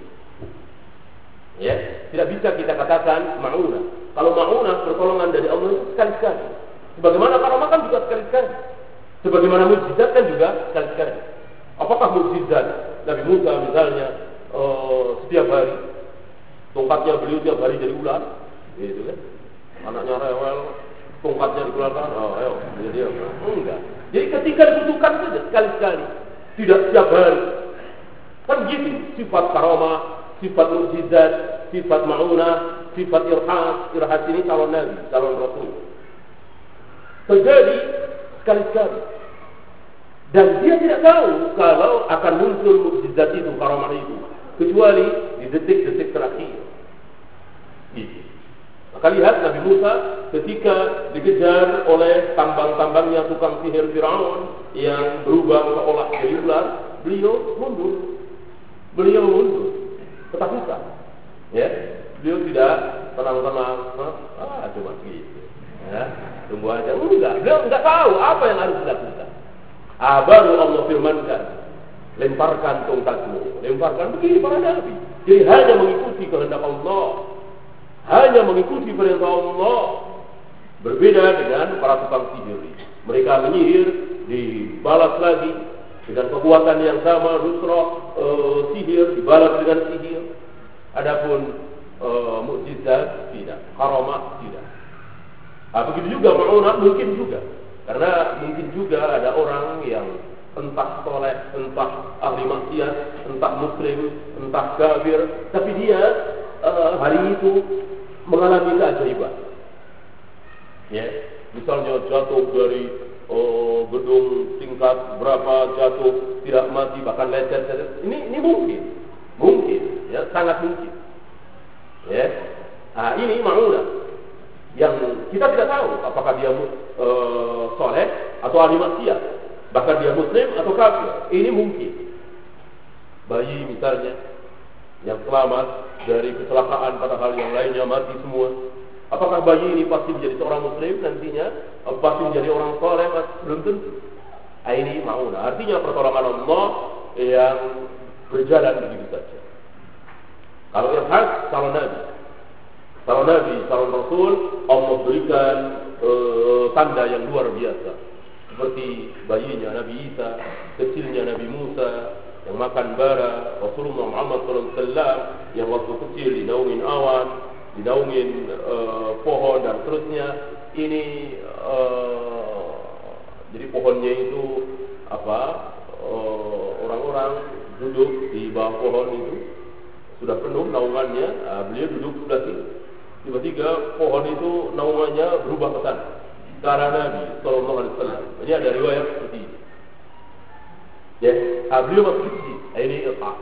Ya, tidak bisa kita katakan ma'unah. Kalau ma'unah pertolongan dari Allah itu sekali-sekali. Sebagaimana karamah kan juga sekali-sekali. Sebagaimana mukjizat kan juga sekali-sekali. Apakah mukjizat Nabi Musa misalnya uh, setiap hari tongkatnya beliau tiap hari jadi ular, gitu kan? Anaknya rewel, tongkatnya dikeluarkan, oh ayo, dia dia. Enggak. Jadi ketika dibutuhkan saja sekali-sekali, tidak setiap hari. Kan gitu, sifat karamah, sifat mukjizat, sifat ma'unah, sifat irhas. Irhas ini calon nabi, calon rasul. Terjadi sekali-sekali. Dan dia tidak tahu kalau akan muncul mukjizat itu, karamah itu, kecuali di detik-detik terakhir. Gitu. Maka lihat Nabi Musa ketika dikejar oleh tambang-tambangnya tukang sihir Firaun yang berubah seolah jadi ular, beliau mundur. Beliau mundur. Ketakutan. Ya, beliau tidak tenang-tenang. Ah, cuma gitu. Ya, tunggu aja. Enggak, beliau enggak tahu apa yang harus dilakukan. Ah, baru Allah firmankan, lemparkan tongkatmu. Lemparkan begini para nabi. Jadi hanya mengikuti kehendak Allah. Hanya mengikuti perintah Allah. Berbeda dengan para tukang sihir. Mereka menyihir, dibalas lagi dengan kekuatan yang sama, nusrah, e, sihir, dibalas dengan sihir. Adapun e, mukjizat tidak, karamah tidak. Nah, begitu juga ma'unah mungkin juga. Karena mungkin juga ada orang yang entah soleh, entah ahli maksiat, entah muslim, entah kafir, tapi dia e, hari itu mengalami keajaiban. Ya, misalnya jatuh dari oh, gedung tingkat berapa, jatuh tidak mati, bahkan lecet, lecet. Ini ini mungkin, mungkin, ya sangat mungkin. Ya, nah ini ma'unah yang kita tidak tahu apakah dia uh, soleh atau ahli maksiat, bahkan dia muslim atau kafir. Ini mungkin. Bayi misalnya yang selamat dari kecelakaan padahal yang lainnya mati semua. Apakah bayi ini pasti menjadi seorang muslim nantinya? Pasti menjadi orang soleh? Belum tentu. Ini ma'unah. Artinya pertolongan Allah yang berjalan begitu saja. Kalau irhas, calon nabi. Calon nabi, calon rasul, Allah berikan uh, tanda yang luar biasa. Seperti bayinya Nabi Isa, kecilnya Nabi Musa, yang makan bara, Rasulullah Muhammad sallallahu alaihi wasallam yang waktu kecil dinaungin awan, dinaungin uh, pohon dan seterusnya. Ini uh, jadi pohonnya itu apa? Uh, orang-orang duduk di bawah pohon itu sudah penuh naungannya. Uh, beliau duduk sebelah sini. Tiba-tiba pohon itu naungannya berubah ke sana. Ke arah Nabi sallallahu alaihi wasallam. Ini ada riwayat seperti ini. Ya, beliau masih sihir. Ini irhas.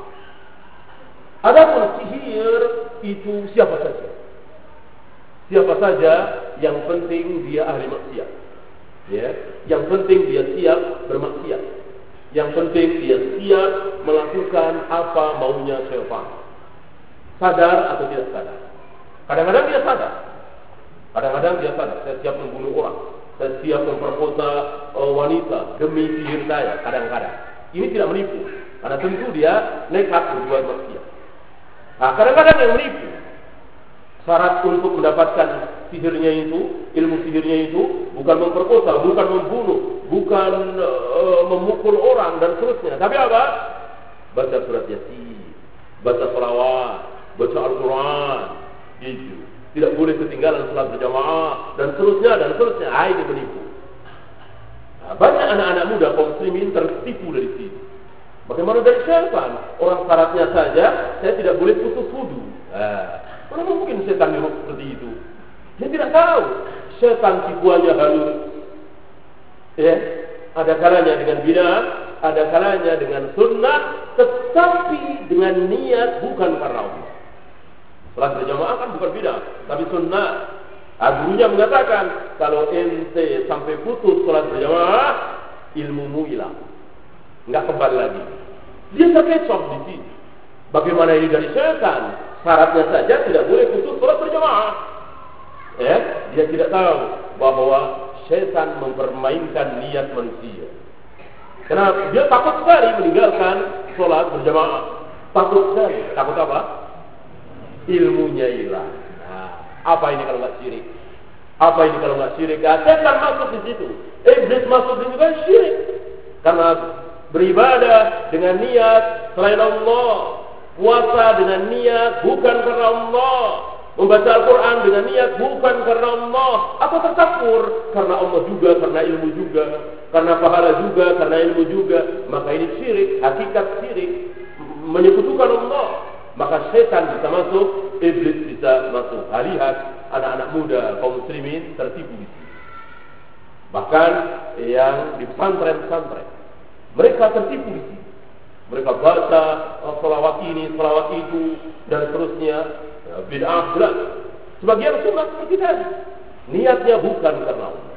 Adapun sihir itu siapa saja. Siapa saja yang penting dia ahli maksiat. Ya, yang penting dia siap bermaksiat. Yang penting dia siap melakukan apa maunya syaitan. Sadar atau tidak sadar. Kadang-kadang dia sadar. Kadang-kadang dia sadar, saya siap membunuh orang. Saya siap memperkosa uh, wanita demi sihir saya. Kadang-kadang. Ini tidak menipu, karena tentu dia nekat berbuat maksiat. Nah, kadang-kadang yang menipu, syarat untuk mendapatkan sihirnya itu, ilmu sihirnya itu, bukan memperkosa, bukan membunuh, bukan uh, memukul orang dan seterusnya. Tapi apa? Baca surat Yasin, baca salawat, baca Al-Quran, gitu. Tidak boleh ketinggalan salat berjamaah dan seterusnya dan seterusnya. Ah, ini menipu. Nah, banyak anak-anak muda kaum muslimin tertipu dari sini. Bagaimana dari syaitan? Orang syaratnya saja saya tidak boleh putus wudu. Nah, mana mungkin setan nirup seperti itu? Dia tidak tahu. Setan tipuannya halus. Ya, ada kalanya dengan bid'ah, ada kalanya dengan sunnah, tetapi dengan niat bukan karena Allah. Salat berjamaah kan bukan bid'ah, tapi sunnah. Ah, gurunya mengatakan kalau ente sampai putus salat berjamaah, ilmumu hilang, nggak kembali lagi. Dia terkecoh di sini. Bagaimana ini dari setan? Syaratnya saja tidak boleh putus salat berjamaah. Ya, dia tidak tahu bahwa setan mempermainkan niat manusia. Karena dia takut sekali meninggalkan salat berjamaah. Takut sekali. Takut apa? Ilmunya hilang. Nah, apa ini kalau nggak syirik? Apa ini kalau nggak syirik? Nah, setan masuk di situ. Iblis masuk di situ kan syirik. Karena beribadah dengan niat selain Allah, puasa dengan niat bukan karena Allah, membaca Al-Quran dengan niat bukan karena Allah, atau tercampur karena Allah juga, karena ilmu juga, karena pahala juga, karena ilmu juga, maka ini syirik, hakikat syirik, menyekutukan Allah. Maka setan bisa masuk, iblis bisa masuk. Lihat anak-anak muda kaum muslimin tertipu di sini. Bahkan yang di pesantren-pesantren, mereka tertipu di sini. Mereka baca oh, salawat ini, salawat itu, dan seterusnya. Ya, bid'ah jelas. Sebagian sunnah seperti tadi. Niatnya bukan karena Allah.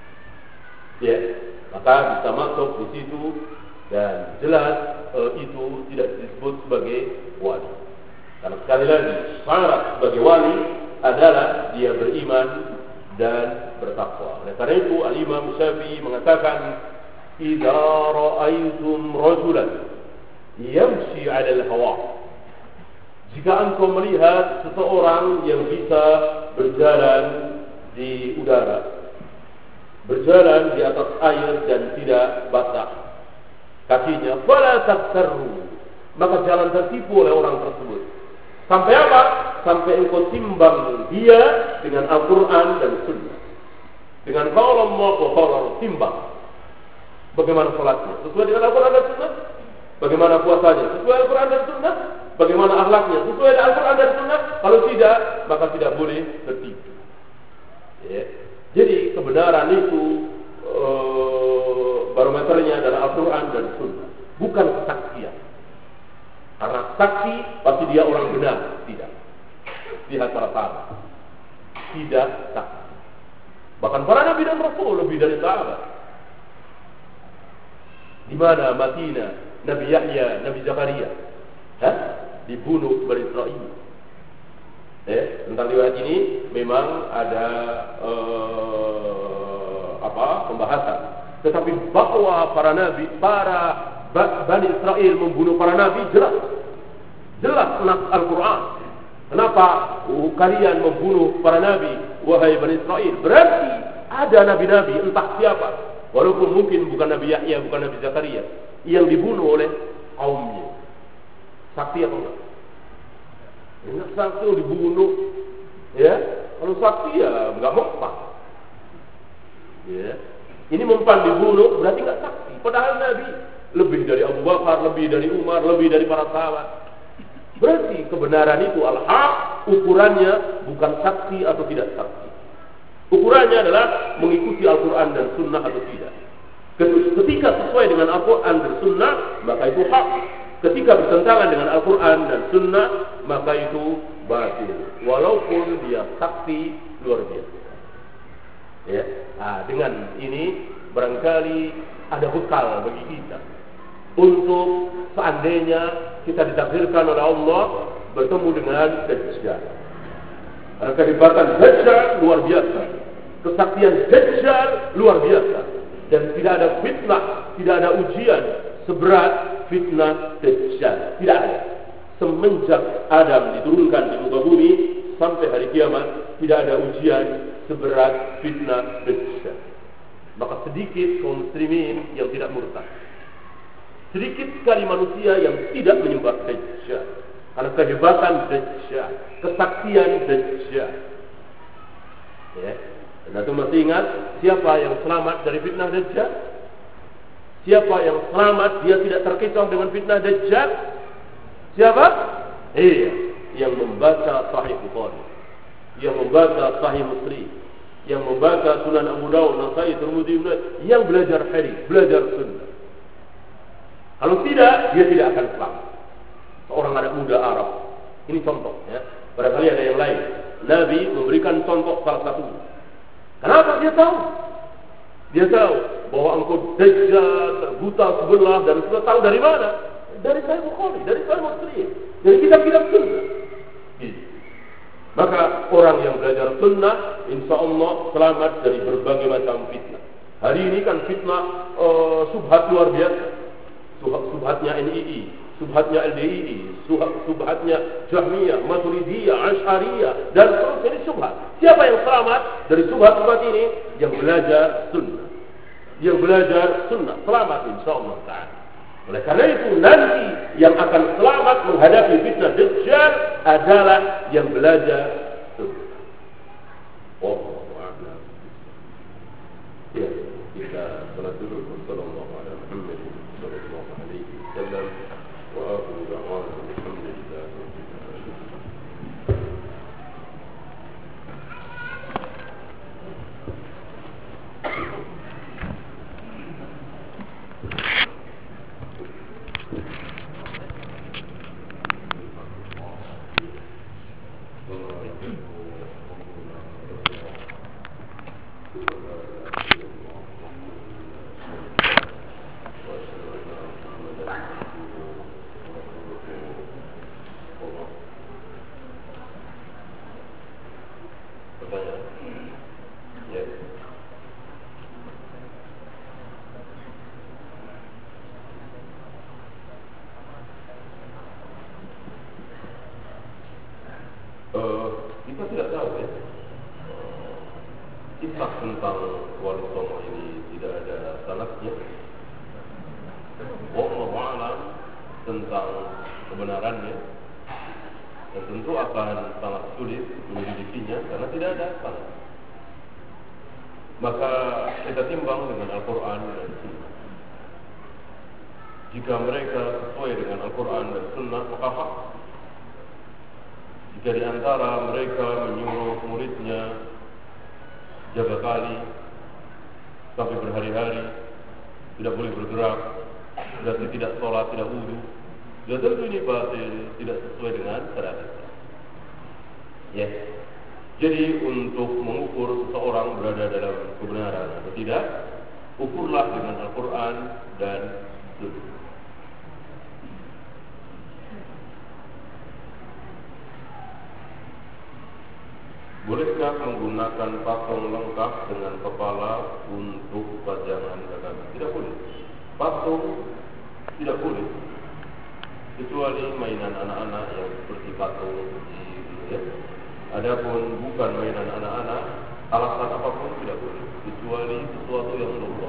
Ya, maka bisa masuk di situ dan jelas eh, itu tidak disebut sebagai wali. Karena sekali lagi syarat sebagai wali adalah dia beriman dan bertakwa. Oleh karena itu Al-Imam Syafi'i mengatakan, "Idza ra'aitum rajulan yamshi 'ala al-hawa." Jika engkau melihat seseorang yang bisa berjalan di udara, berjalan di atas air dan tidak basah kakinya, fala taghtarru, maka jangan tertipu oleh orang tersebut. Sampai apa? Sampai engkau timbang dia dengan Al-Quran dan Sunnah. Dengan qaul Allah wa qaul Rasul, timbang. Bagaimana salatnya? Sesuai dengan Al-Quran dan Sunnah? Bagaimana puasanya? Sesuai Al-Quran dan Sunnah? Bagaimana akhlaknya? Sesuai dengan Al-Quran dan Sunnah? Kalau tidak, maka tidak boleh tertipu. Ya. Jadi kebenaran itu e, barometernya adalah Al-Quran dan Sunnah, bukan kesaksian. Karena saksi pasti dia orang benar, tidak. Lihat para sahabat, tidak saksi. Bahkan para nabi dan rasul lebih dari sahabat. Di mana matinya Nabi Yahya, Nabi Zakaria, Hah? dibunuh Bani Israil. Eh, tentang riwayat ini memang ada eh, apa pembahasan. Tetapi bahwa para nabi, para Bani Israel membunuh para nabi jelas, jelas nas Al-Quran. Kenapa kalian membunuh para nabi, wahai Bani Israel? Berarti ada nabi-nabi entah siapa, walaupun mungkin bukan Nabi Yahya, bukan Nabi Zakaria, yang dibunuh oleh kaumnya. Sakti atau enggak? Enggak sakti dibunuh, ya. Kalau sakti ya enggak mempan. Ya. Ini mempan dibunuh berarti enggak sakti. Padahal Nabi lebih dari Abu Bakar, lebih dari Umar, lebih dari para sahabat. Berarti kebenaran itu al-haq, ukurannya bukan saksi atau tidak saksi. Ukurannya adalah mengikuti Al-Quran dan Sunnah atau tidak. Ketika sesuai dengan Al-Quran dan Sunnah, maka itu hak. Ketika bertentangan dengan Al-Quran dan Sunnah, maka itu batil. Walaupun dia saksi luar biasa. Ya, nah, dengan ini barangkali ada bekal bagi kita untuk seandainya kita ditakdirkan oleh Allah bertemu dengan Dajjal. Karena kehebatan Dajjal luar biasa, kesaktian Dajjal luar biasa, dan tidak ada fitnah, tidak ada ujian seberat fitnah Dajjal. Tidak ada. Semenjak Adam diturunkan di muka bumi sampai hari kiamat, tidak ada ujian seberat fitnah Dajjal. Maka sedikit kaum muslimin yang tidak murtad, sedikit sekali manusia yang tidak menyembah Dajjal. Karena kehebatan Dajjal, kesaksian Dajjal. Ya. Dan itu masih ingat siapa yang selamat dari fitnah Dajjal? Siapa yang selamat dia tidak terkecoh dengan fitnah Dajjal? Siapa? Iya, yang membaca Sahih Bukhari, yang membaca Sahih Muslim, yang membaca Sunan Abu Dawud, Nasai, Tirmidzi, yang belajar hadis, belajar sunnah. Kalau tidak, dia tidak akan selamat. Seorang anak muda Arab, ini contoh ya. Barangkali ada yang lain. Nabi memberikan contoh salah satunya. Kenapa? Dia tahu. Dia tahu bahwa engkau dajjal, buta sebelah, dan sudah tahu dari mana? Dari Sahih Bukhari, dari Sahih Muslim, dari kitab-kitab sunnah. Maka orang yang belajar sunnah, insya Allah selamat dari berbagai macam fitnah. Hari ini kan fitnah uh, subhat luar biasa. Subhatnya N I I, subhatnya L D I I, subhatnya Jahmiyah, Maturidiyah, Asy'ariyah, dan seterusnya. Ini subhat. Siapa yang selamat dari subhat-subhat ini? Yang belajar sunnah. Yang belajar sunnah selamat insyaallah ta'ala. Oleh karena itu nanti yang akan selamat menghadapi fitnah Dajjal adalah yang belajar sunnah. Wallahu a'lam. Ya, kita salat dulu. Sallallahu alaihi Muhammad sallallahu alaihi wasallam wa akhiru da'wana alhamdulillah. Bolehkah menggunakan patung lengkap dengan kepala untuk pajangan dagangan? Tidak boleh. Patung tidak boleh, kecuali mainan anak-anak yang seperti patung di ya. Adapun bukan mainan anak-anak, alasan apapun tidak boleh, kecuali sesuatu yang lembut,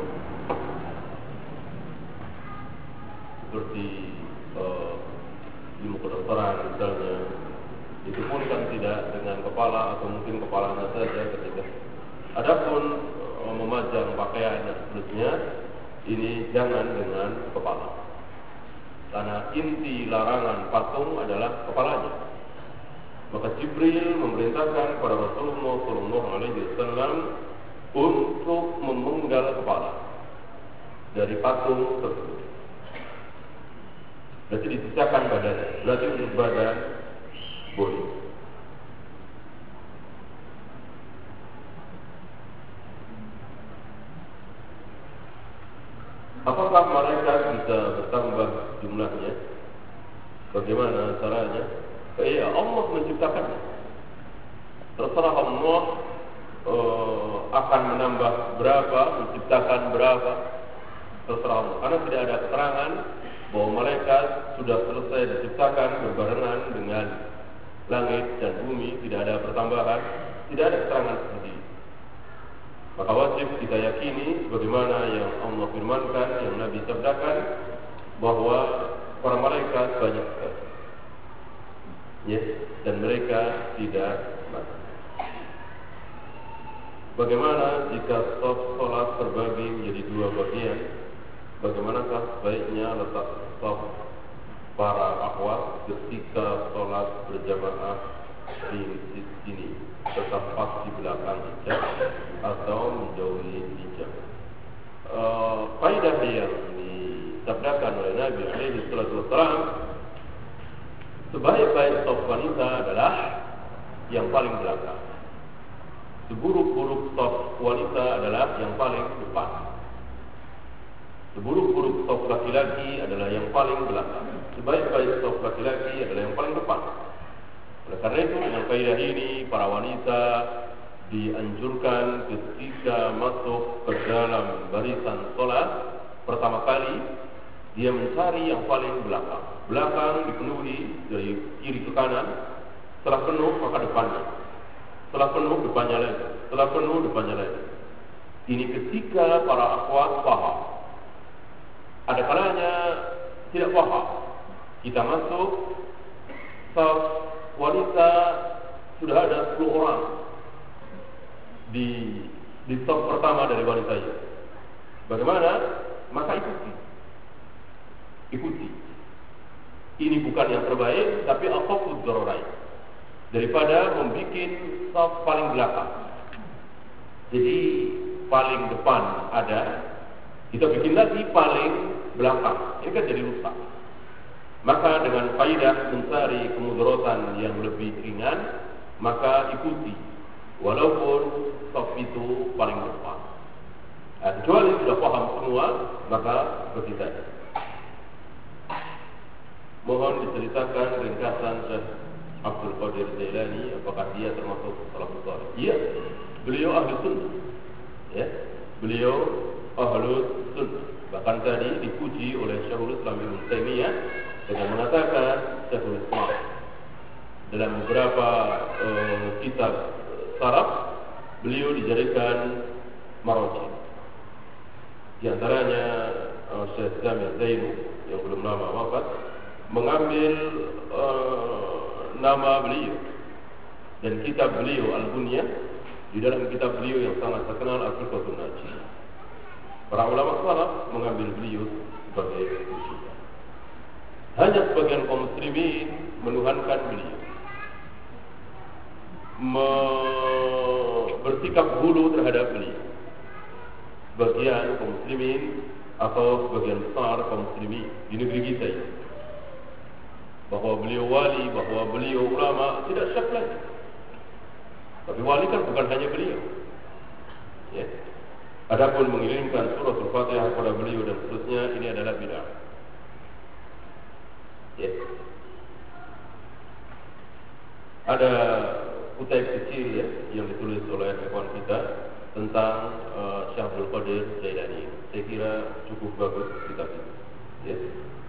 seperti uh, ilmu kedokteran misalnya. Itu pun kan tidak dengan kepala atau mungkin kepalanya saja ketika. Adapun e, memajang pakaian dan seterusnya, ini jangan dengan kepala. Karena inti larangan patung adalah kepalanya. Maka Jibril memerintahkan kepada Rasulullah shallallahu alaihi wasallam untuk memenggal kepala dari patung tersebut. Berarti disisakan badannya. Berarti untuk badan boleh. Apakah malaikat bisa bertambah jumlahnya? Bagaimana caranya? Ya, Allah menciptakannya. Terserah Allah uh, akan menambah berapa, menciptakan berapa, terserah Allah. Karena tidak ada keterangan bahwa malaikat sudah selesai diciptakan berbarengan dengan langit dan bumi, tidak ada pertambahan, tidak ada keterangan seperti itu. Maka wajib kita yakini sebagaimana yang Allah firmankan, yang Nabi sabdakan, bahwa para malaikat banyak sekali, yes, dan mereka tidak mati. Bagaimana jika shaf salat terbagi menjadi dua bagian? Bagaimanakah sebaiknya letak shaf para akhwat ketika sholat berjamaah di masjid ini tetap pas di belakang hijab atau menjauhi hijab. Uh, Kaidah yang disabdakan oleh Nabi alaihi salatu wassalam, sebaik-baik saf wanita adalah yang paling belakang. Seburuk-buruk saf wanita adalah yang paling depan. Seburuk-buruk saf laki-laki adalah yang paling belakang. Sebaik-baik saf laki-laki adalah yang paling depan. Oleh karena itu, dengan kaidah ini para wanita dianjurkan ketika masuk ke dalam barisan sholat pertama kali dia mencari yang paling belakang. Belakang dipenuhi dari kiri ke kanan. Setelah penuh maka depannya. Setelah penuh depannya lagi. Setelah penuh depannya lagi. Ini ketika para akhwat paham. Ada kalanya tidak paham. Kita masuk saf wanita sudah ada sepuluh orang di di saf pertama dari wanita itu. Bagaimana? Maka ikuti. Ikuti. Ini bukan yang terbaik, tapi akhafud dararain. Daripada membuat saf paling belakang. Jadi paling depan ada, kita bikin lagi paling belakang. Ini kan jadi rusak. Maka dengan kaidah mencari kemudaratan yang lebih ringan, maka ikuti. Walaupun saf itu paling depan. Nah, kecuali sudah paham semua, maka seperti tadi. Mohon diceritakan ringkasan Syekh Abdul Qadir Jailani, apakah dia termasuk salafus saleh? Iya, beliau ahli sunnah. Ya, beliau ahli sunnah. Bahkan tadi dipuji oleh Syekhul Islam Ibnu Taimiyah dengan mengatakan Syekhul Islam dalam beberapa uh, kitab saraf beliau dijadikan marji. Di antaranya uh, Syekh Jamil Zainu yang belum lama wafat mengambil uh, nama beliau dan kitab beliau Al-Bunyah. Di dalam kitab beliau yang sangat terkenal Al-Fiqhun Najih, para ulama salaf mengambil beliau sebagai rujukan. Hanya sebagian kaum muslimin menuhankan beliau, Me- bersikap hulu terhadap beliau. Sebagian kaum muslimin atau sebagian besar kaum muslimin di negeri kita ini, bahwa beliau wali, bahwa beliau ulama, tidak syak lagi. Tapi wali kan bukan hanya beliau. Ya. Adapun mengirimkan surah Al-Fatihah kepada beliau dan seterusnya, ini adalah bid'ah. Ya. Ada kutip kecil ya yang ditulis oleh kawan kita tentang uh, Syekh Abdul Qadir Jailani. Saya kira cukup bagus kitab itu. Ya.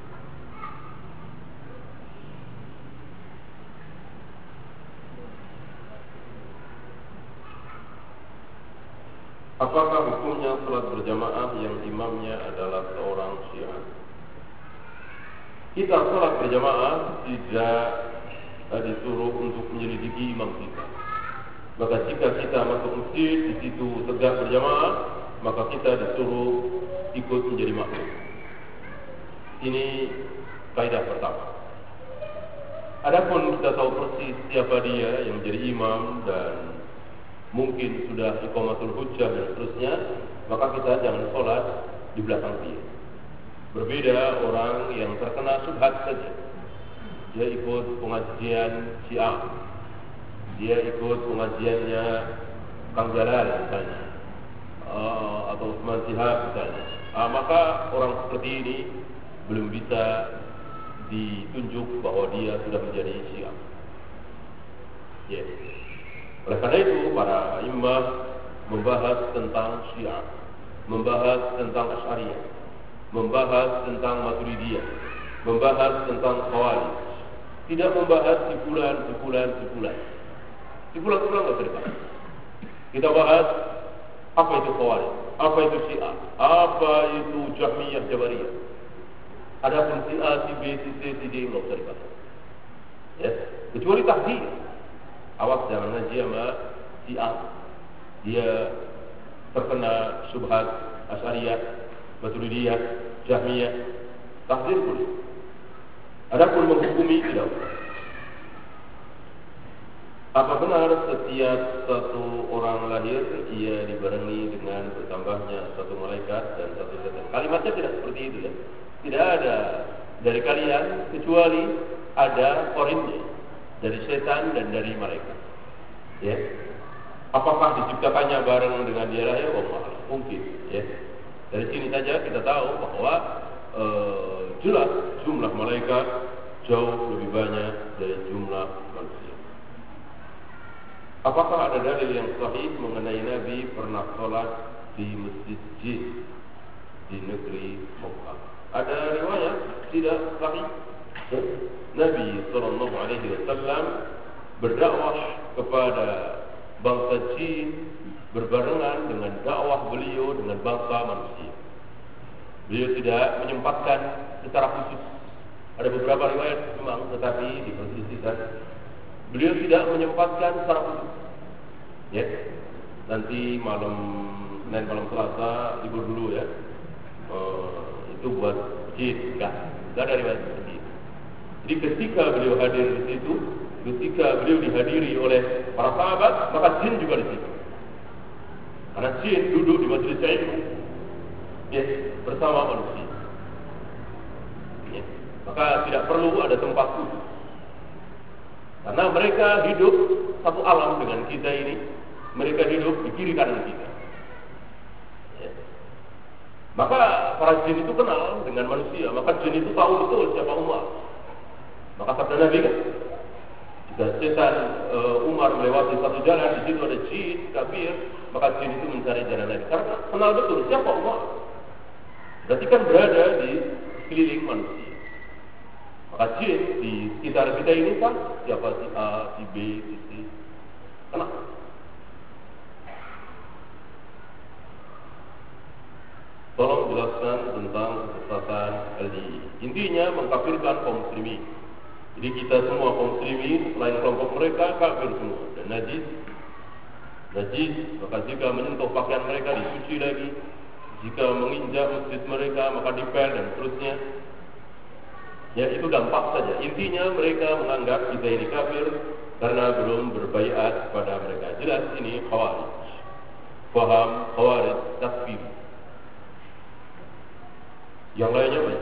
Apakah hukumnya salat berjamaah yang imamnya adalah seorang Syiah? Kita salat berjamaah tidak disuruh untuk menyelidiki imam kita. Maka jika kita masuk masjid di situ tegak berjamaah, maka kita disuruh ikut menjadi makmum. Ini kaidah pertama. Adapun kita tahu persis siapa dia yang menjadi imam dan mungkin sudah iqamatul hujjah dan seterusnya, maka kita jangan sholat di belakang dia. Berbeda orang yang terkena syubhat saja. Dia ikut pengajian Syiah, dia ikut pengajiannya Kang Jalal misalnya, uh, atau Usman Sihab misalnya. Uh, maka orang seperti ini belum bisa ditunjuk bahwa dia sudah menjadi Syiah. Yes. Oleh karena itu para imam membahas tentang Syiah, membahas tentang Asy'ariyah, membahas tentang Maturidiyah, membahas tentang Khawarij. Tidak membahas sipulan, sipulan, sipulan. Sipulan-sipulan tidak usah dibahas. Kita bahas apa itu Khawarij, apa itu Syiah, apa itu Jahmiyah, Jabariyah. Adapun si A, si B, si C, si D tidak usah dibahas. Ya, kecuali tahdzir. Awas jangan ngaji sama si A, dia terkena syubhat Asy'ariyah, Maturidiyah, Jahmiyah, tahdzir boleh. Adapun menghukumi tidak. Apa benar setiap satu orang lahir ia dibarengi dengan bertambahnya satu malaikat dan satu setan? Kalimatnya tidak seperti itu ya. Tidak ada dari kalian kecuali ada korinnya dari setan dan dari malaikat. Ya. Apakah diciptakannya bareng dengan dia lahir? Oh, mungkin. Ya. Dari sini saja kita tahu bahwa eh, jelas jumlah malaikat jauh lebih banyak dari jumlah manusia. Apakah ada dalil yang sahih mengenai Nabi pernah sholat di masjid jin di negeri Mekah? Ada riwayat tidak sahih. Nabi Sallallahu Alaihi Wasallam berdakwah kepada bangsa jin berbarengan dengan dakwah beliau dengan bangsa manusia. Beliau tidak menyempatkan secara khusus. Ada beberapa riwayat memang, tetapi diperselisihkan. Beliau tidak menyempatkan secara khusus. Ya, nanti malam Senin malam Selasa libur dulu ya. Uh, itu buat jin, enggak, enggak ada riwayat seperti itu. Jadi ketika beliau hadir di situ, ketika beliau dihadiri oleh para sahabat, maka jin juga di situ. Karena jin duduk di majelis ilmu, ya, bersama manusia. Ya, maka tidak perlu ada tempat khusus. Karena mereka hidup satu alam dengan kita ini. Mereka hidup di kiri kanan kita. Ya. Maka para jin itu kenal dengan manusia. Maka jin itu tahu betul siapa Umar. Maka sabda Nabi kan, jika setan e, Umar melewati satu jalan, di situ ada jin kafir, maka jin itu mencari jalan Nabi. Karena kenal betul siapa Umar. Berarti kan berada di sekeliling manusia. Maka jin di sekitar kita ini kan siapa si A, si B, si C. Kenal. Tolong jelaskan tentang kesesatan L D I. Intinya mengkafirkan kaum muslimin. Jadi kita semua kaum muslimin selain kelompok mereka kafir semua dan najis. Najis, maka jika menyentuh pakaian mereka dicuci lagi. Jika menginjak masjid mereka maka dipel dan seterusnya. Ya, itu dampak saja. Intinya mereka menganggap kita ini kafir karena belum berbaiat kepada mereka. Jelas ini khawarij. Faham khawarij takfir. Yang lainnya banyak.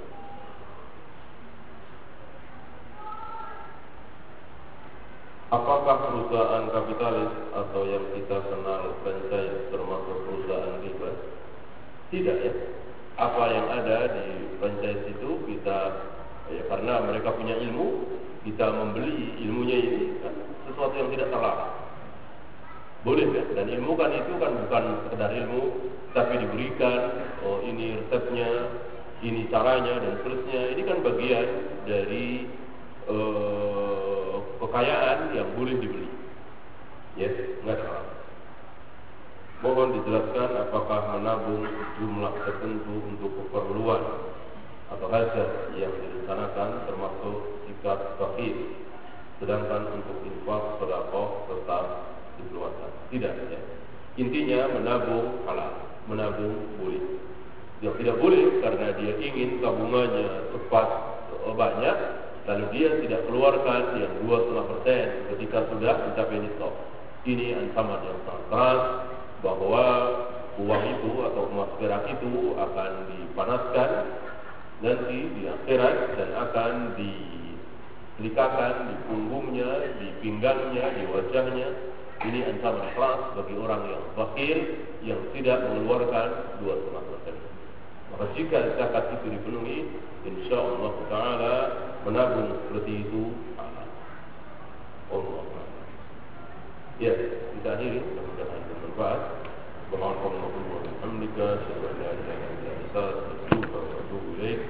Apakah perusahaan kapitalis atau yang kita kenal franchise termasuk perusahaan riba? Tidak ya. Apa yang ada di franchise itu kita ya, karena mereka punya ilmu, kita membeli ilmunya ini kan sesuatu yang tidak terlarang. Boleh kan? Dan ilmu kan itu kan bukan sekedar ilmu, tapi diberikan, oh ini resepnya, ini caranya dan seterusnya. Ini kan bagian dari uh, kekayaan yang boleh dibeli. Yes, enggak salah. Mohon dijelaskan apakah menabung jumlah tertentu untuk keperluan atau hajat yang direncanakan termasuk sikap fakir, sedangkan untuk infak sedekah tetap dikeluarkan. Tidak ya. Intinya menabung halal, menabung boleh. Yang tidak boleh karena dia ingin tabungannya cepat banyak, lalu dia tidak keluarkan yang dua koma lima persen ketika sudah mencapai nisab. Ini ancaman yang sangat keras bahwa uang itu atau emas perak itu akan dipanaskan nanti di akhirat dan akan diselikakan di punggungnya, di pinggangnya, di wajahnya. Ini ancaman keras bagi orang yang fakir yang tidak mengeluarkan dua koma lima persen. Maka jika zakat itu dipenuhi, insyaallah taala menabung seperti itu Allah. Ya, kita akhiri mudah-mudahan bermanfaat. Alhamdulillah, syukur la ilaha illa anta, astaghfiruka wa atubu ilaik.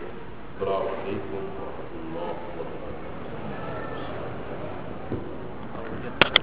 Assalamualaikum warahmatullahi wabarakatuh.